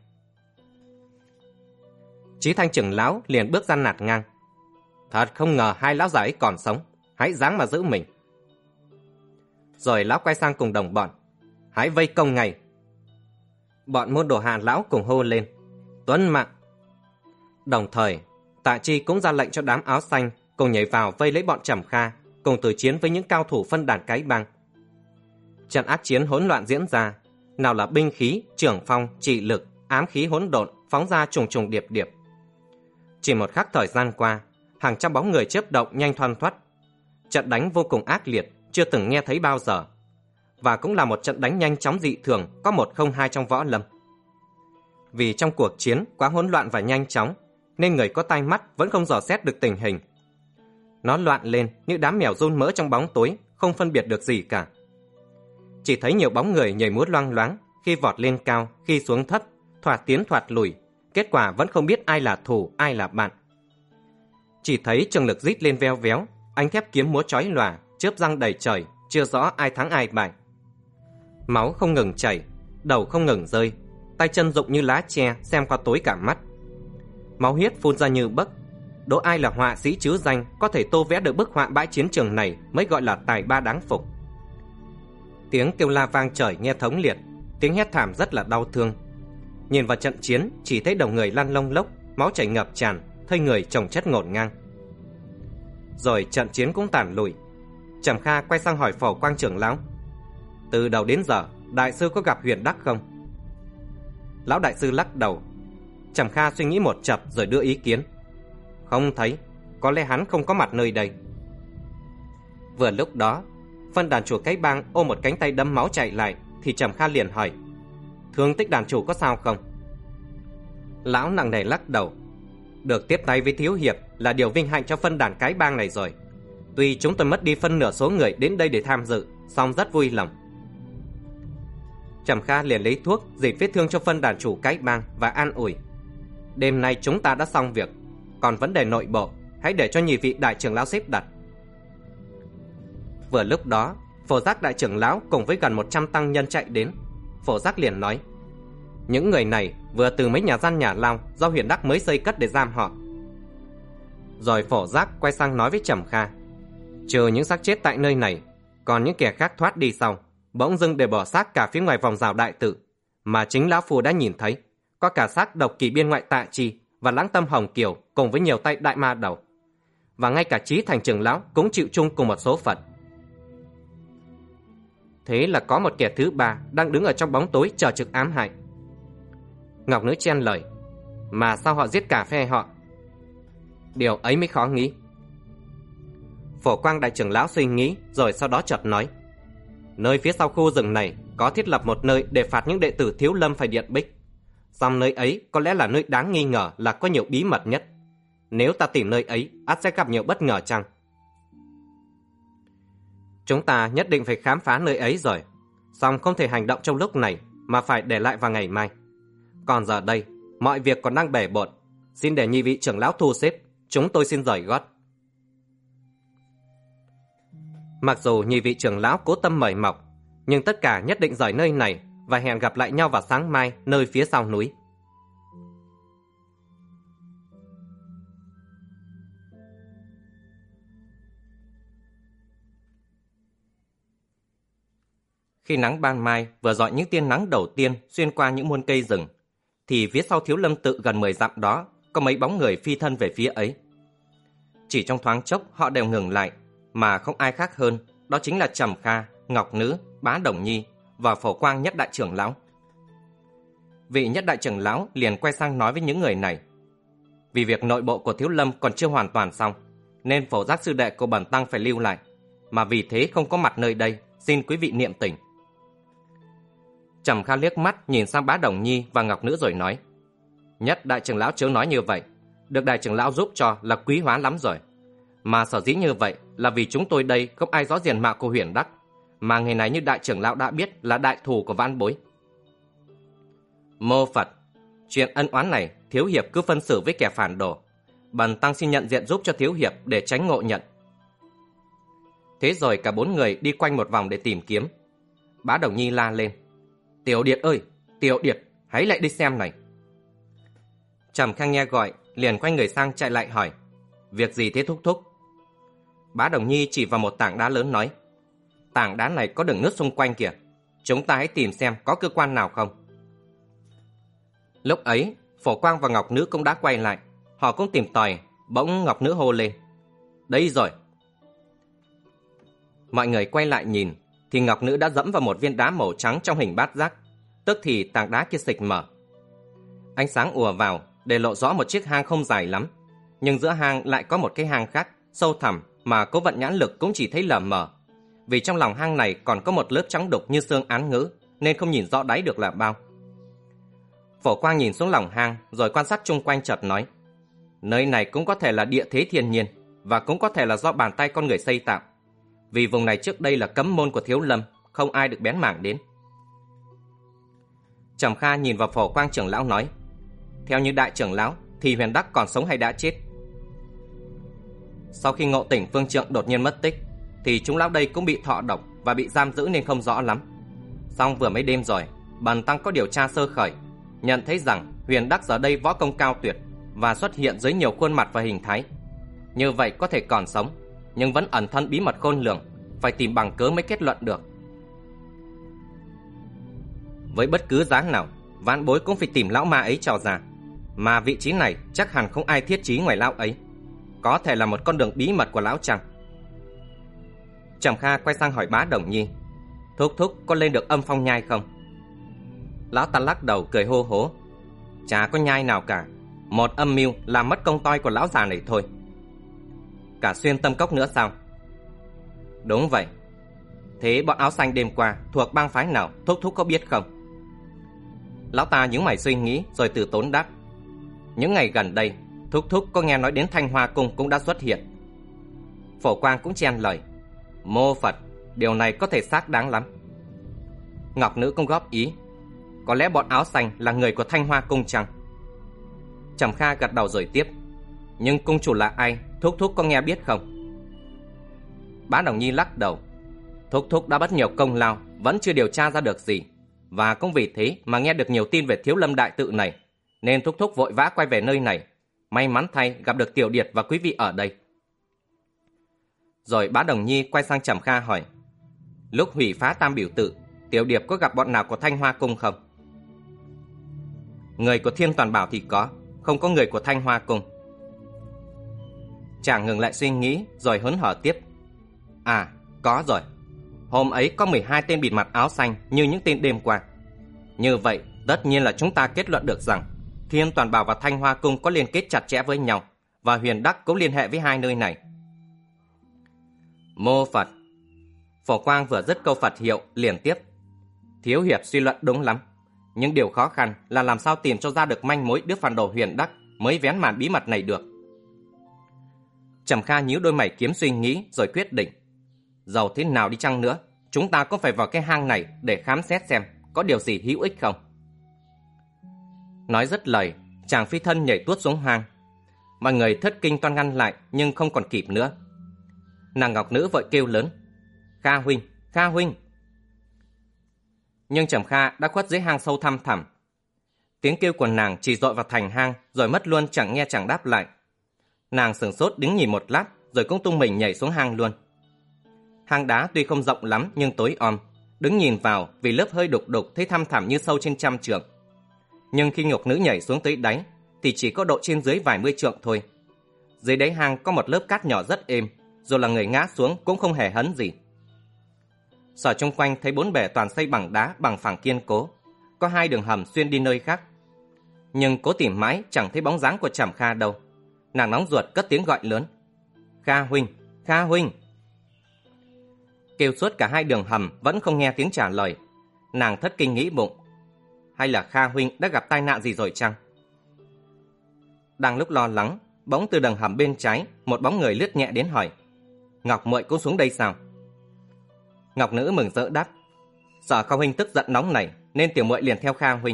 Chí Thanh trưởng lão liền bước ra nạt ngang: Thật không ngờ hai lão già ấy còn sống, hãy dáng mà giữ mình. Rồi lão quay sang cùng đồng bọn: Hãy vây công ngay. Bọn môn đồ Hà lão cùng hô lên: Tuân mạng. Đồng thời Tạ Chi cũng ra lệnh cho đám áo xanh cùng nhảy vào vây lấy bọn Trầm Kha, cùng từ chiến với những cao thủ phân đàn cái bang. Trận ác chiến hỗn loạn diễn ra, nào là binh khí, trưởng phong, trị lực, ám khí hỗn độn phóng ra trùng trùng điệp điệp. Chỉ một khắc thời gian qua, hàng trăm bóng người chớp động nhanh thoăn thoắt. Trận đánh vô cùng ác liệt, chưa từng nghe thấy bao giờ, và cũng là một trận đánh nhanh chóng dị thường có một không hai trong võ lâm. Vì trong cuộc chiến quá hỗn loạn và nhanh chóng, nên người có tai mắt vẫn không dò xét được tình hình. Nó loạn lên như đám mèo run mỡ trong bóng tối, không phân biệt được gì cả. Chỉ thấy nhiều bóng người nhảy múa loang loáng, khi vọt lên cao, khi xuống thấp, thoạt tiến thoạt lùi, kết quả vẫn không biết ai là thù, ai là bạn. Chỉ thấy trường lực rít lên veo véo, ánh thép kiếm múa chói lòa, chớp răng đầy trời, chưa rõ ai thắng ai bại. Máu không ngừng chảy, đầu không ngừng rơi, tay chân rụng như lá tre xem qua tối cả mắt. Máu huyết phun ra như bấc. Đố ai là họa sĩ chứ danh có thể tô vẽ được bức họa bãi chiến trường này mới gọi là tài ba đáng phục. Tiếng kêu la vang trời nghe thống liệt, tiếng hét thảm rất là đau thương. Nhìn vào trận chiến chỉ thấy đầu người lăn lông lốc, máu chảy ngập tràn, thây người chồng chất ngổn ngang. Rồi trận chiến cũng tàn lụi. Trầm Kha quay sang hỏi Phổ Quang trưởng lão: từ đầu đến giờ đại sư có gặp Huyền Đắc không? Lão đại sư lắc đầu. Trầm Kha suy nghĩ một chập rồi đưa ý kiến: không thấy, có lẽ hắn không có mặt nơi đây. Vừa lúc đó, phân đàn chủ cái bang ôm một cánh tay đẫm máu chạy lại, thì Trầm Kha liền hỏi: thương tích đàn chủ có sao không? Lão nặng nề lắc đầu. Được tiếp tay với thiếu hiệp là điều vinh hạnh cho phân đàn cái bang này rồi. Tuy chúng tôi mất đi phân nửa số người đến đây để tham dự, song rất vui lòng. Trầm Kha liền lấy thuốc dịch vết thương cho phân đàn chủ cái bang và an ủi: đêm nay chúng ta đã xong việc, còn vấn đề nội bộ hãy để cho nhị vị đại trưởng lão xếp đặt. Vừa lúc đó, Phổ Giác đại trưởng lão cùng với gần một trăm tăng nhân chạy đến. Phổ Giác liền nói: những người này vừa từ mấy nhà gian nhà lao do Huyền Đắc mới xây cất để giam họ. Rồi Phổ Giác quay sang nói với Trầm Kha: trừ những xác chết tại nơi này, còn những kẻ khác thoát đi sau, bỗng dưng để bỏ xác cả phía ngoài vòng rào đại tự, mà chính lão phu đã nhìn thấy, có cả xác độc kỳ biên ngoại Tạ Chi và Lãng Tâm Hồng Kiều cùng với nhiều tay đại ma đầu, và ngay cả Chí Thành trưởng lão cũng chịu chung cùng một số phận. Thế là có một kẻ thứ ba đang đứng ở trong bóng tối chờ trực ám hại. Ngọc Nữ chen lời: mà sao họ giết cả phe họ? Điều ấy mới khó nghĩ. Phổ Quang đại trưởng lão suy nghĩ rồi sau đó chợt nói: nơi phía sau khu rừng này có thiết lập một nơi để phạt những đệ tử thiếu lâm phải điện bích. Song nơi ấy có lẽ là nơi đáng nghi ngờ là có nhiều bí mật nhất. Nếu ta tìm nơi ấy, ắt sẽ gặp nhiều bất ngờ chăng? Chúng ta nhất định phải khám phá nơi ấy rồi. Song không thể hành động trong lúc này, mà phải để lại vào ngày mai. Còn giờ đây, mọi việc còn đang bể bộn. Xin để nhị vị trưởng lão thu xếp, chúng tôi xin rời gót. Mặc dù nhị vị trưởng lão cố tâm mời mọc, nhưng tất cả nhất định rời nơi này và hẹn gặp lại nhau vào sáng mai nơi phía sau núi. Khi nắng ban mai vừa rọi những tia nắng đầu tiên xuyên qua những muôn cây rừng, thì phía sau Thiếu Lâm tự gần mười dặm đó có mấy bóng người phi thân về phía ấy. Chỉ trong thoáng chốc họ đều ngừng lại, mà không ai khác hơn, đó chính là Trầm Kha, Ngọc Nữ, Bá Đồng Nhi và Phổ Quang nhất đại trưởng lão. Vị nhất đại trưởng lão liền quay sang nói với những người này: vì việc nội bộ của Thiếu Lâm còn chưa hoàn toàn xong, nên Phổ Giác sư đệ của bần tăng phải lưu lại, mà vì thế không có mặt nơi đây, xin quý vị niệm tình. Trầm Kha liếc mắt nhìn sang Bá Đồng Nhi và Ngọc Nữ rồi nói: nhất đại trưởng lão chớ nói như vậy, được đại trưởng lão giúp cho là quý hóa lắm rồi. Mà sở dĩ như vậy là vì chúng tôi đây không ai rõ diện mạo của Huyền Đắc, mà người này như đại trưởng lão đã biết là đại thù của vãn bối. Mô Phật, chuyện ân oán này thiếu hiệp cứ phân xử với kẻ phản đồ, bần tăng xin nhận diện giúp cho thiếu hiệp để tránh ngộ nhận. Thế rồi cả bốn người đi quanh một vòng để tìm kiếm. Bá Đồng Nhi la lên: Tiểu Điệt ơi, Tiểu Điệt, hãy lại đi xem này. Trầm Kha nghe gọi liền quay người sang chạy lại hỏi: việc gì thế thúc thúc? Bá Đồng Nhi chỉ vào một tảng đá lớn nói: tảng đá này có đường nứt xung quanh kìa, chúng ta hãy tìm xem có cơ quan nào không. Lúc ấy Phổ Quang và Ngọc Nữ cũng đã quay lại, họ cũng tìm tòi. Bỗng Ngọc Nữ hô lên: đây rồi. Mọi người quay lại nhìn thì Ngọc Nữ đã dẫm vào một viên đá màu trắng trong hình bát giác, tức thì tảng đá kia xịch mở. Ánh sáng ùa vào để lộ rõ một chiếc hang không dài lắm, Nhưng giữa hang lại có một cái hang khác, sâu thẳm mà Cố Vận nhãn lực cũng chỉ thấy lờ mờ. Vì trong lòng hang này còn có một lớp trắng đục như xương án ngữ, nên không nhìn rõ đáy được là bao. Phổ Quang nhìn xuống lòng hang rồi quan sát chung quanh, chợt nói: nơi này cũng có thể là địa thế thiên nhiên, và cũng có thể là do bàn tay con người xây tạo. Vì vùng này trước đây là cấm môn của Thiếu Lâm, không ai được bén mảng đến. Trầm Kha nhìn vào Phổ Quang trưởng lão nói: theo như đại trưởng lão thì Huyền Đắc còn sống hay đã chết? Sau khi Ngộ Tỉnh Phương Trượng đột nhiên mất tích thì chúng lão đây cũng bị thọ độc và bị giam giữ nên không rõ lắm. Song vừa mấy đêm rồi, Bần tăng có điều tra sơ khởi, nhận thấy rằng Huyền Đắc giờ đây võ công cao tuyệt và xuất hiện dưới nhiều khuôn mặt và hình thái. Như vậy có thể còn sống, nhưng vẫn ẩn thân bí mật khôn lường, phải tìm bằng cớ mới kết luận được. Với bất cứ giá nào, vãn bối cũng phải tìm lão ma ấy cho ra. Mà vị trí này chắc hẳn không ai thiết trí ngoài lão ấy. Có thể là một con đường bí mật của lão chăng? Trầm Kha quay sang hỏi Bá Đồng Nhi: thúc thúc có lên được Âm Phong nhai không? Lão ta lắc đầu cười hô hố: chả có nhai nào cả, một âm mưu làm mất công toi của lão già này thôi. Cả Xuyên Tâm Cốc nữa sao? Đúng vậy. Thế bọn áo xanh đêm qua thuộc bang phái nào, thúc thúc có biết không? Lão ta nhướng mày suy nghĩ rồi từ tốn đáp: những ngày gần đây thúc thúc có nghe nói đến Thanh Hoa Cung cũng đã xuất hiện. Phổ Quang cũng chen lời: mô Phật, điều này có thể xác đáng lắm. Ngọc Nữ cũng góp ý: có lẽ bọn áo xanh là người của Thanh Hoa Cung chăng? Trầm Kha gật đầu rồi tiếp: nhưng cung chủ là ai, thúc thúc có nghe biết không? Bá Đồng Nhi lắc đầu: thúc thúc đã mất nhiều công lao, vẫn chưa điều tra ra được gì, và cũng vì thế mà nghe được nhiều tin về Thiếu Lâm đại tự này, nên thúc thúc vội vã quay về nơi này. May mắn thay gặp được Tiểu Điệt và quý vị ở đây. Rồi Bá Đồng Nhi quay sang Trầm Kha hỏi: lúc hủy phá Tam Biểu Tự, Tiểu Điệp có gặp bọn nào của Thanh Hoa Cung không? Người của Thiên Toàn Bảo thì có, không có người của Thanh Hoa Cung. Chàng ngừng lại suy nghĩ rồi hớn hở tiếp: à, có rồi. Hôm ấy có mười hai tên bịt mặt áo xanh như những tên đêm qua. Như vậy tất nhiên là chúng ta kết luận được rằng Thiên Toàn Bảo và Thanh Hoa Cung có liên kết chặt chẽ với nhau, và Huyền Đắc cũng liên hệ với hai nơi này. Mô Phật. Phổ Quang vừa dứt câu Phật hiệu liền tiếp: thiếu hiệp suy luận đúng lắm, nhưng điều khó khăn là làm sao tìm cho ra được manh mối đứa phản đồ Huyền Đắc mới vén màn bí mật này được. Trầm Kha nhíu đôi mày kiếm suy nghĩ rồi quyết định: dầu thế nào đi chăng nữa, chúng ta cũng phải vào cái hang này để khám xét xem có điều gì hữu ích không. Nói dứt lời, chàng phi thân nhảy tuốt xuống hang. Mọi người thất kinh toan ngăn lại nhưng không còn kịp nữa. Nàng Ngọc Nữ vội kêu lớn: Kha huynh, Kha huynh. Nhưng Trầm Kha đã khuất dưới hang sâu thăm thẳm. Tiếng kêu của nàng chỉ dội vào thành hang rồi mất luôn, chẳng nghe chẳng đáp lại. Nàng sửng sốt đứng nhìn một lát rồi cũng tung mình nhảy xuống hang luôn. Hang đá tuy không rộng lắm nhưng tối om, đứng nhìn vào vì lớp hơi đục đục thấy thăm thẳm như sâu trên trăm trượng. Nhưng khi Ngọc Nữ nhảy xuống tới đáy thì chỉ có độ trên dưới vài mươi trượng thôi. Dưới đáy hang có một lớp cát nhỏ rất êm, dù là người ngã xuống cũng không hề hấn gì. Sở chung quanh thấy bốn bể toàn xây bằng đá bằng phẳng kiên cố, có hai đường hầm xuyên đi nơi khác. Nhưng cố tìm mãi chẳng thấy bóng dáng của Trầm Kha đâu. Nàng nóng ruột cất tiếng gọi lớn: Kha huynh, Kha huynh. Kêu suốt cả hai đường hầm vẫn không nghe tiếng trả lời. Nàng thất kinh nghĩ bụng: hay là Kha huynh đã gặp tai nạn gì rồi chăng? Đang lúc lo lắng, bỗng từ đường hầm bên trái một bóng người lướt nhẹ đến hỏi: Ngọc muội cũng xuống đây sao? Ngọc Nữ mừng rỡ đáp: Sợ Kha huynh tức giận nóng này nên tiểu muội liền theo Kha huynh.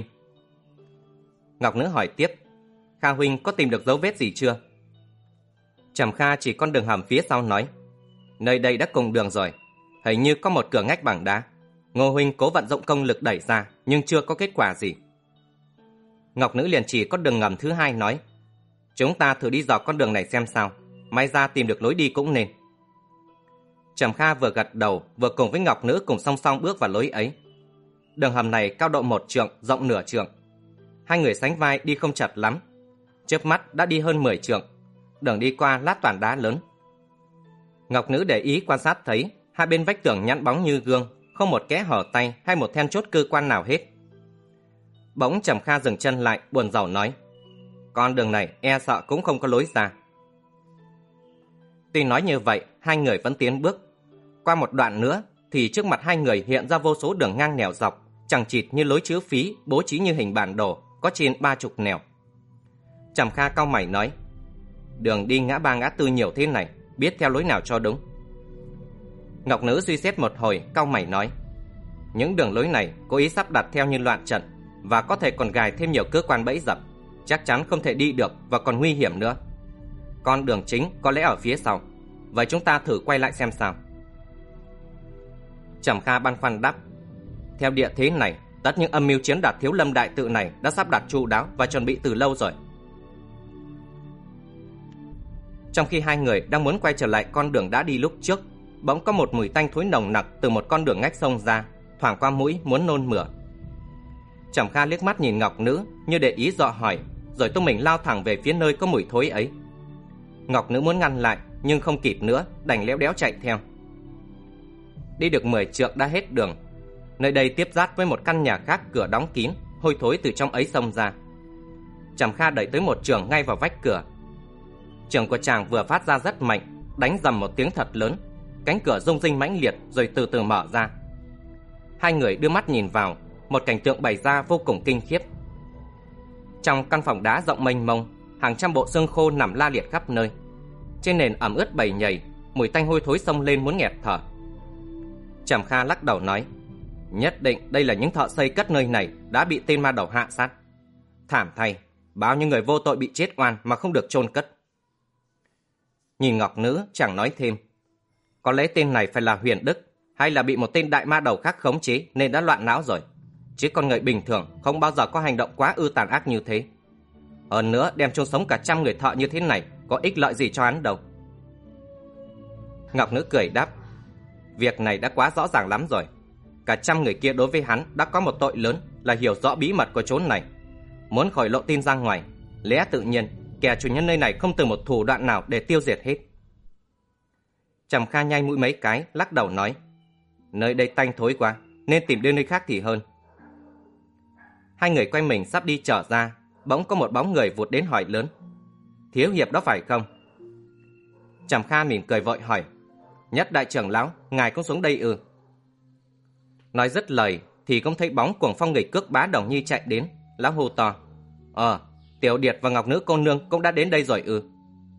Ngọc Nữ hỏi tiếp: Kha huynh có tìm được dấu vết gì chưa? Trầm Kha chỉ con đường hầm phía sau nói: Nơi đây đã cùng đường rồi, hình như có một cửa ngách bằng đá. Ngô huynh cố vận dụng công lực đẩy ra nhưng chưa có kết quả gì. Ngọc Nữ liền chỉ con đường ngầm thứ hai nói: Chúng ta thử đi dò con đường này xem sao, may ra tìm được lối đi cũng nên. Trầm Kha vừa gật đầu vừa cùng với Ngọc Nữ cùng song song bước vào lối ấy. Đường hầm này cao độ một trượng, rộng nửa trượng. Hai người sánh vai đi không chật lắm, chớp mắt đã đi hơn mười trượng. Đường đi qua lát toàn đá lớn. Ngọc Nữ để ý quan sát thấy hai bên vách tường nhẵn bóng như gương, không một kẽ hở tay hay một then chốt cơ quan nào hết. Bỗng Trầm Kha dừng chân lại buồn rầu nói: Con đường này e sợ cũng không có lối ra, Tuy nói như vậy, hai người vẫn tiến bước. Qua một đoạn nữa thì trước mặt hai người hiện ra vô số đường ngang nẻo dọc, chằng chịt như lối chữ phí bố trí như hình bản đồ, có trên ba chục nẻo. Trầm Kha cau mày nói: đường đi ngã ba ngã tư nhiều thế này, biết theo lối nào cho đúng. Ngọc Nữ suy xét một hồi, cau mày nói: những đường lối này cố ý sắp đặt theo như loạn trận, và có thể còn gài thêm nhiều cơ quan bẫy dập, chắc chắn không thể đi được và còn nguy hiểm nữa. Con đường chính có lẽ ở phía sau, vậy chúng ta thử quay lại xem sao. Trầm Kha băn khoăn đáp: theo địa thế này, tất những âm mưu chiếm đoạt Thiếu Lâm đại tự này đã sắp đặt chu đáo và chuẩn bị từ lâu rồi. Trong khi hai người đang muốn quay trở lại con đường đã đi lúc trước, bỗng có một mùi tanh thối nồng nặc từ một con đường ngách sông ra, thoảng qua mũi muốn nôn mửa. Trầm Kha liếc mắt nhìn Ngọc Nữ như để ý dọ hỏi, rồi tung mình lao thẳng về phía nơi có mùi thối ấy. Ngọc Nữ muốn ngăn lại nhưng không kịp nữa, đành léo đéo chạy theo. Đi được mười trượng đã hết đường. Nơi đây tiếp giáp với một căn nhà khác, cửa đóng kín, hôi thối từ trong ấy xông ra. Trầm Kha đẩy tới một chưởng ngay vào vách cửa. Chưởng của chàng vừa phát ra rất mạnh, đánh dầm một tiếng thật lớn, cánh cửa rung rinh mãnh liệt rồi từ từ mở ra. Hai người đưa mắt nhìn vào, một cảnh tượng bày ra vô cùng kinh khiếp. Trong căn phòng đá rộng mênh mông, hàng trăm bộ xương khô nằm la liệt khắp nơi. Trên nền ẩm ướt bầy nhầy, mùi tanh hôi thối xông lên muốn nghẹt thở. Trầm Kha lắc đầu nói: nhất định đây là những thợ xây cất nơi này đã bị tên ma đầu hạ sát. Thảm thay, bao nhiêu người vô tội bị chết oan mà không được chôn cất. Nhìn Ngọc Nữ, chẳng nói thêm. Có lẽ tên này phải là Huyền Đức, hay là bị một tên đại ma đầu khác khống chế nên đã loạn não rồi. Chứ con người bình thường không bao giờ có hành động quá ư tàn ác như thế. Hơn nữa, đem chôn sống cả trăm người thợ như thế này có ích lợi gì cho hắn đâu. Ngọc Nữ cười đáp: việc này đã quá rõ ràng lắm rồi. Cả trăm người kia đối với hắn đã có một tội lớn là hiểu rõ bí mật của chốn này. Muốn khỏi lộ tin ra ngoài, lẽ tự nhiên kẻ chủ nhân nơi này không từ một thủ đoạn nào để tiêu diệt hết. Trầm Kha nhai mũi mấy cái, lắc đầu nói: nơi đây tanh thối quá, nên tìm đến nơi khác thì hơn. Hai người quay mình sắp đi trở ra, bỗng có một bóng người vụt đến hỏi lớn: Thiếu hiệp đó phải không? Trầm Kha mỉm cười vội hỏi: Nhất đại trưởng lão, ngài cũng xuống đây ư? Nói dứt lời thì cũng thấy bóng cuồng phong người cước Bá Đồng Nhi chạy đến. Lão hô to: Ờ, Tiểu Điệt và Ngọc Nữ cô nương cũng đã đến đây rồi ư?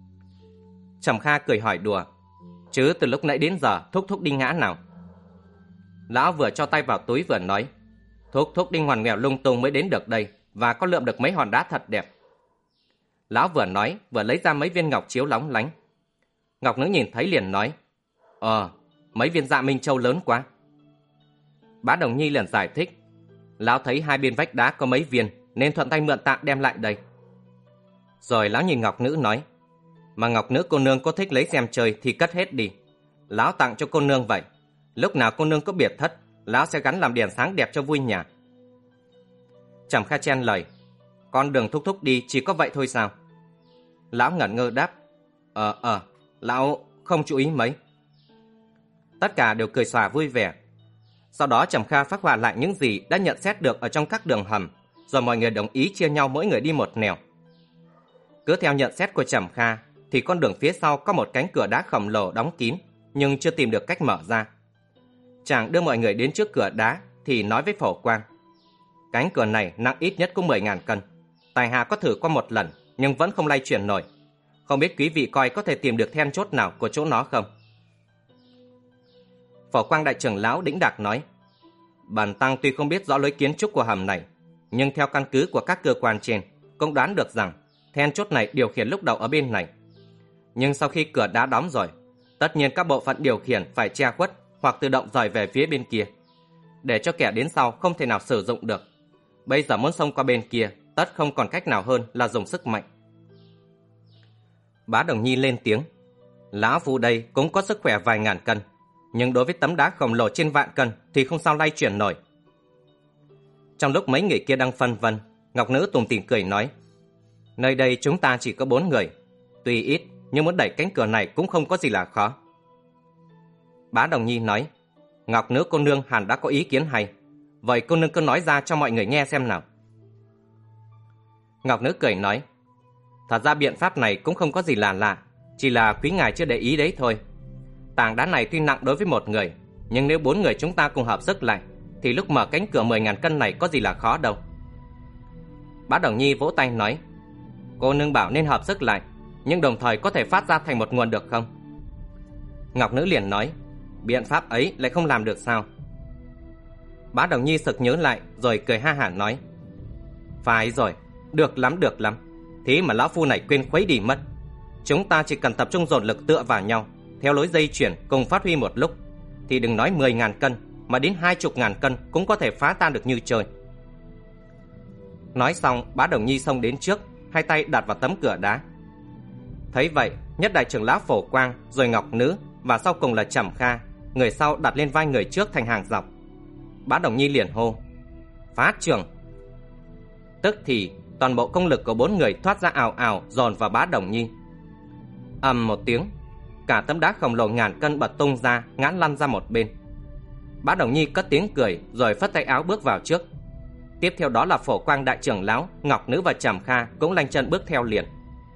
Trầm Kha cười hỏi đùa: chứ từ lúc nãy đến giờ thúc thúc đi ngã nào? Lão vừa cho tay vào túi vừa nói: Thúc thúc đi ngoằn nghèo lung tung mới đến được đây, và có lượm được mấy hòn đá thật đẹp. Lão vừa nói vừa lấy ra mấy viên ngọc chiếu lóng lánh. Ngọc Nữ nhìn thấy liền nói: Ờ, mấy viên Dạ Minh Châu lớn quá. Bá Đồng Nhi liền giải thích: Lão thấy hai bên vách đá có mấy viên nên thuận tay mượn tạm đem lại đây. Rồi lão nhìn Ngọc Nữ nói: Mà Ngọc Nữ cô nương có thích lấy xem chơi thì cất hết đi. Lão tặng cho cô nương vậy. Lúc nào cô nương có biệt thất, lão sẽ gắn làm đèn sáng đẹp cho vui nhà. Trầm Kha chen lời: Con đường thúc thúc đi chỉ có vậy thôi sao? Lão ngẩn ngơ đáp: Ờ ờ, lão không chú ý mấy. Tất cả đều cười xòa vui vẻ. Sau đó Trầm Kha phác họa lại những gì đã nhận xét được ở trong các đường hầm, rồi mọi người đồng ý chia nhau mỗi người đi một nẻo. Cứ theo nhận xét của Trầm Kha thì con đường phía sau có một cánh cửa đá khổng lồ đóng kín, nhưng chưa tìm được cách mở ra. Chàng đưa mọi người đến trước cửa đá thì nói với Phổ Quang: Cánh cửa này nặng ít nhất cũng mười ngàn cân. Tài hạ có thử qua một lần nhưng vẫn không lay chuyển nổi. Không biết quý vị coi có thể tìm được then chốt nào của chỗ nó không? Phổ Quang đại trưởng lão đĩnh đạc nói: Bần tăng tuy không biết rõ lối kiến trúc của hầm này, nhưng theo căn cứ của các cơ quan trên cũng đoán được rằng then chốt này điều khiển lúc đầu ở bên này. Nhưng sau khi cửa đá đóng rồi, tất nhiên các bộ phận điều khiển phải che khuất hoặc tự động rời về phía bên kia, để cho kẻ đến sau không thể nào sử dụng được. Bây giờ muốn xông qua bên kia, tất không còn cách nào hơn là dùng sức mạnh. Bá Đồng Nhi lên tiếng: Lão phu đây cũng có sức khỏe vài ngàn cân, nhưng đối với tấm đá khổng lồ trên vạn cân thì không sao lay chuyển nổi. Trong lúc mấy người kia đang phân vân, Ngọc Nữ tủm tỉm cười nói: Nơi đây chúng ta chỉ có bốn người, tuy ít nhưng muốn đẩy cánh cửa này cũng không có gì là khó. Bá Đồng Nhi nói: Ngọc Nữ cô nương hẳn đã có ý kiến hay, vậy cô nương cứ nói ra cho mọi người nghe xem nào. Ngọc Nữ cười nói: Thật ra biện pháp này cũng không có gì là lạ, Chỉ là quý ngài chưa để ý đấy thôi. Tảng đá này tuy nặng đối với một người, nhưng nếu bốn người chúng ta cùng hợp sức lại, thì lúc mở cánh cửa mười ngàn cân này có gì là khó đâu. Bá Đồng Nhi vỗ tay nói: Cô nương bảo nên hợp sức lại, nhưng đồng thời có thể phát ra thành một nguồn được không? Ngọc Nữ liền nói: Biện pháp ấy lại không làm được sao? Bá Đồng Nhi sực nhớ lại, rồi cười ha hả nói: Phải rồi, được lắm được lắm. Thế mà lão phu này quên khuấy đi mất. Chúng ta chỉ cần tập trung dồn lực tựa vào nhau, theo lối dây chuyển cùng phát huy một lúc, thì đừng nói mười ngàn cân, mà đến hai chục ngàn cân cũng có thể phá tan được như chơi. Nói xong, Bá Đồng Nhi xông đến trước, hai tay đặt vào tấm cửa đá. Thấy vậy, nhất đại trưởng lão Phổ Quang, rồi Ngọc Nữ, và sau cùng là Trầm Kha, người sau đặt lên vai người trước thành hàng dọc. Bá Đồng Nhi liền hô: Phá trường! Tức thì toàn bộ công lực của bốn người thoát ra ào ào dồn vào Bá Đồng Nhi. Ầm một tiếng, cả tấm đá khổng lồ ngàn cân bật tung ra, ngã lăn ra một bên. Bá Đồng Nhi cất tiếng cười, rồi phất tay áo bước vào trước. Tiếp theo đó là Phổ Quang đại trưởng lão, Ngọc Nữ và Trầm Kha cũng lanh chân bước theo liền.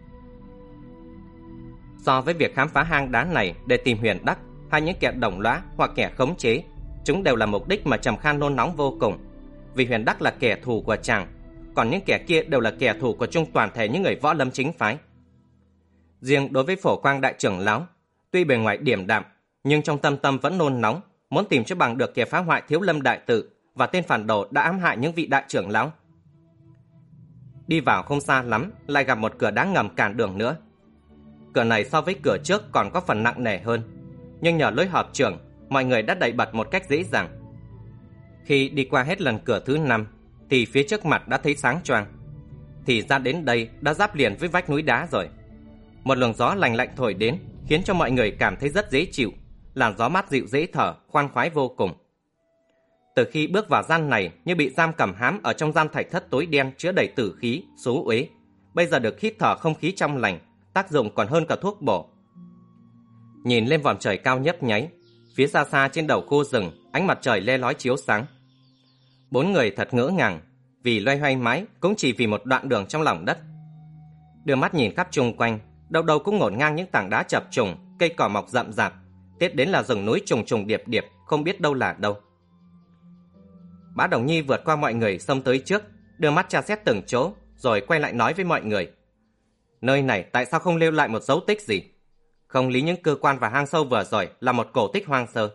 So với việc khám phá hang đá này để tìm huyền đắc, hay những kẻ đồng lõa hoặc kẻ khống chế, chúng đều là mục đích mà Trầm Kha nôn nóng vô cùng. Vì huyền đắc là kẻ thù của chàng, còn những kẻ kia đều là kẻ thù của chung toàn thể những người võ lâm chính phái. Riêng đối với Phổ Quang đại trưởng lão, tuy bề ngoài điềm đạm, nhưng trong tâm tâm vẫn nôn nóng, muốn tìm cho bằng được kẻ phá hoại Thiếu Lâm đại tự và tên phản đồ đã ám hại những vị đại trưởng lão. Đi vào không xa lắm, lại gặp một cửa đá ngầm cản đường nữa. Cửa này so với cửa trước còn có phần nặng nề hơn, nhưng nhờ lối họp trưởng, mọi người đã đẩy bật một cách dễ dàng. Khi đi qua hết lần cửa thứ năm, thì phía trước mặt đã thấy sáng choang. Thì ra đến đây đã giáp liền với vách núi đá rồi. Một luồng gió lành lạnh thổi đến, khiến cho mọi người cảm thấy rất dễ chịu, làn gió mát dịu dễ thở, khoan khoái vô cùng. Từ khi bước vào gian này như bị giam cầm hãm ở trong gian thạch thất tối đen chứa đầy tử khí, xú uế, bây giờ được hít thở không khí trong lành, tác dụng còn hơn cả thuốc bổ. Nhìn lên vòm trời cao nhấp nháy, phía xa xa trên đầu khu rừng, ánh mặt trời le lói chiếu sáng. Bốn người thật ngỡ ngàng, vì loay hoay mãi cũng chỉ vì một đoạn đường trong lòng đất. Đưa mắt nhìn khắp chung quanh, đâu đâu cũng ngổn ngang những tảng đá chập trùng, cây cỏ mọc rậm rạp, tiếp đến là rừng núi trùng trùng điệp điệp, không biết đâu là đâu. Bá Đồng Nhi vượt qua mọi người xông tới trước, đưa mắt tra xét từng chỗ, rồi quay lại nói với mọi người: Nơi này tại sao không lưu lại một dấu tích gì? Không lý những cơ quan và hang sâu vừa rồi là một cổ tích hoang sơ.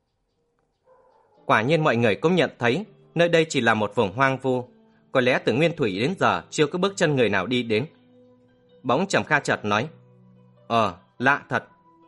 Quả nhiên mọi người cũng nhận thấy nơi đây chỉ là một vùng hoang vu, có lẽ từ nguyên thủy đến giờ chưa có bước chân người nào đi đến. Bỗng Trầm Kha chợt nói: Ờ, lạ thật.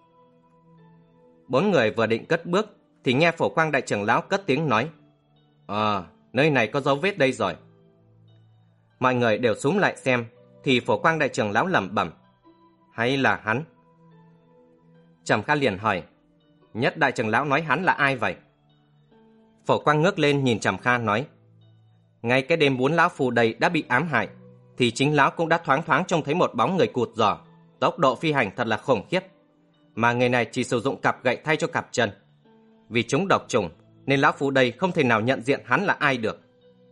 Bốn người vừa định cất bước thì nghe Phổ Quang đại trưởng lão cất tiếng nói: Ờ, nơi này có dấu vết đây rồi. Mọi người đều xúm lại xem, thì Phổ Quang đại trưởng lão lẩm bẩm: Hay là hắn? Trầm Kha liền hỏi: Nhất đại trưởng lão nói hắn là ai vậy? Phổ Quang ngước lên nhìn Trầm Kha nói: Ngay cái đêm bốn lão phù đây đã bị ám hại, thì chính lão cũng đã thoáng thoáng trông thấy một bóng người cụt giò, tốc độ phi hành thật là khủng khiếp, mà người này chỉ sử dụng cặp gậy thay cho cặp chân. Vì chúng độc trùng nên lão phù đây không thể nào nhận diện hắn là ai được.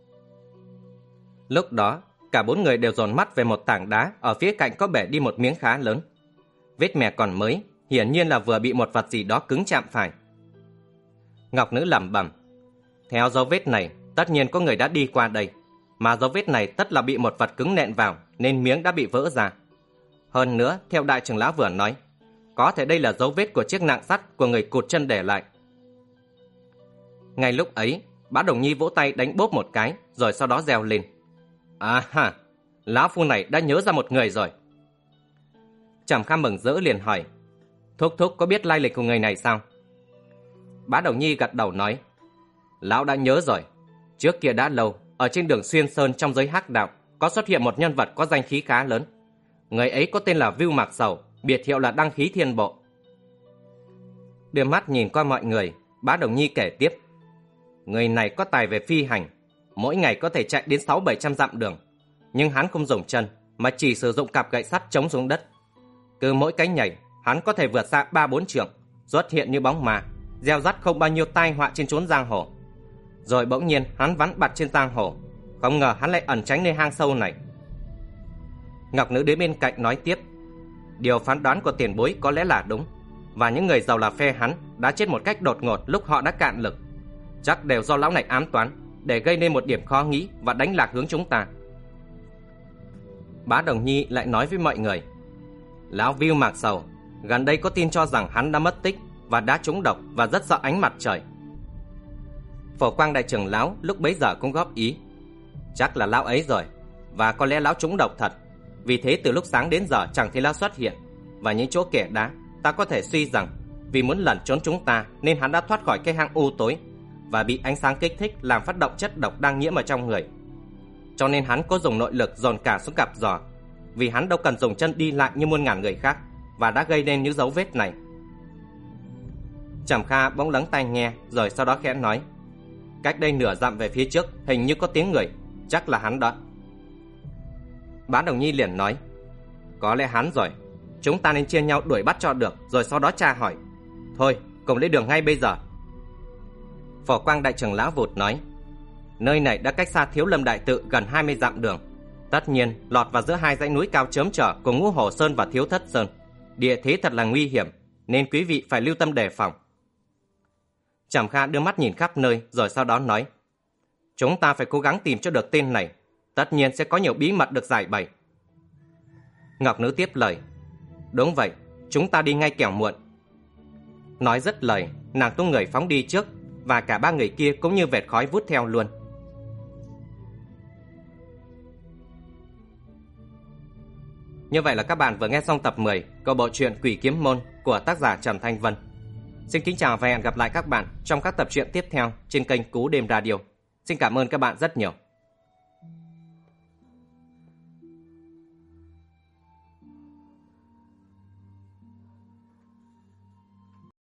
Lúc đó cả bốn người đều dồn mắt về một tảng đá ở phía cạnh có bẻ đi một miếng khá lớn. Vết mẻ còn mới, hiển nhiên là vừa bị một vật gì đó cứng chạm phải. Ngọc Nữ lẩm bẩm: Theo dấu vết này, tất nhiên có người đã đi qua đây, mà dấu vết này tất là bị một vật cứng nện vào, nên miếng đã bị vỡ ra. Hơn nữa, theo đại trưởng lão vừa nói, có thể đây là dấu vết của chiếc nạng sắt của người cụt chân để lại. Ngay lúc ấy, Bá Đồng Nhi vỗ tay đánh bốp một cái, rồi sau đó reo lên: À ha, lão phu này đã nhớ ra một người rồi. Trầm Kha mừng rỡ liền hỏi: Thúc thúc có biết lai lịch của người này sao? Bá Đồng Nhi gật đầu nói: Lão đã nhớ rồi. Trước kia đã lâu, ở trên đường Xuyên Sơn trong giới hắc đạo có xuất hiện một nhân vật có danh khí khá lớn. Người ấy có tên là Vưu Mạc Sầu, biệt hiệu là Đăng Khí Thiên Bộ. Đưa mắt nhìn qua mọi người, Bá Đồng Nhi kể tiếp: Người này có tài về phi hành, mỗi ngày có thể chạy đến sáu bảy trăm dặm đường, nhưng hắn không dùng chân mà chỉ sử dụng cặp gậy sắt chống xuống đất. Cứ mỗi cái nhảy, hắn có thể vượt xa ba bốn trượng, xuất hiện như bóng ma, gieo rắt không bao nhiêu tai họa trên chốn giang hồ. Rồi bỗng nhiên hắn vắn bặt trên giang hồ, không ngờ hắn lại ẩn tránh nơi hang sâu này. Ngọc Nữ đến bên cạnh nói tiếp: Điều phán đoán của tiền bối có lẽ là đúng, và những người giàu là phe hắn đã chết một cách đột ngột lúc họ đã cạn lực. Chắc đều do lão này ám toán để gây nên một điểm khó nghĩ và đánh lạc hướng chúng ta. Bá Đồng Nhi lại nói với mọi người: Lão Viu Mạc Sầu gần đây có tin cho rằng hắn đã mất tích và đã trúng độc và rất sợ ánh mặt trời. Phổ Quang đại trưởng lão lúc bấy giờ cũng góp ý: Chắc là lão ấy rồi, và có lẽ lão trúng độc thật. Vì thế từ lúc sáng đến giờ chẳng thấy lão xuất hiện, và những chỗ kẻ đá ta có thể suy rằng vì muốn lẩn trốn chúng ta nên hắn đã thoát khỏi cái hang u tối và bị ánh sáng kích thích làm phát động chất độc đang nhiễm ở trong người. Cho nên hắn có dùng nội lực dồn cả xuống cặp giò, vì hắn đâu cần dùng chân đi lại như muôn ngàn người khác, và đã gây nên những dấu vết này. Trầm Kha bỗng lắng tai nghe, rồi sau đó khẽ nói: Cách đây nửa dặm về phía trước hình như có tiếng người, chắc là hắn đó. Bá Đồng Nhi liền nói: Có lẽ hắn rồi, chúng ta nên chia nhau đuổi bắt cho được, rồi sau đó tra hỏi. Thôi, cùng lên đường ngay bây giờ. Phổ Quang đại trưởng lão vụt nói: Nơi này đã cách xa Thiếu Lâm đại tự gần hai mươi dặm đường, tất nhiên lọt vào giữa hai dãy núi cao chớm chở của Ngũ Hổ Sơn và Thiếu Thất Sơn. Địa thế thật là nguy hiểm, nên quý vị phải lưu tâm đề phòng. Trầm Kha đưa mắt nhìn khắp nơi, rồi sau đó nói: Chúng ta phải cố gắng tìm cho được tên này, tất nhiên sẽ có nhiều bí mật được giải bày. Ngọc Nữ tiếp lời: Đúng vậy, chúng ta đi ngay kẻo muộn. Nói dứt lời, nàng tung người phóng đi trước, và cả ba người kia cũng như vệt khói vút theo luôn. Như vậy là các bạn vừa nghe xong tập mười của bộ truyện Quỷ Kiếm Môn của tác giả Trầm Thanh Vân. Xin kính chào và hẹn gặp lại các bạn trong các tập truyện tiếp theo trên kênh Cú Đêm Radio. Xin cảm ơn các bạn rất nhiều.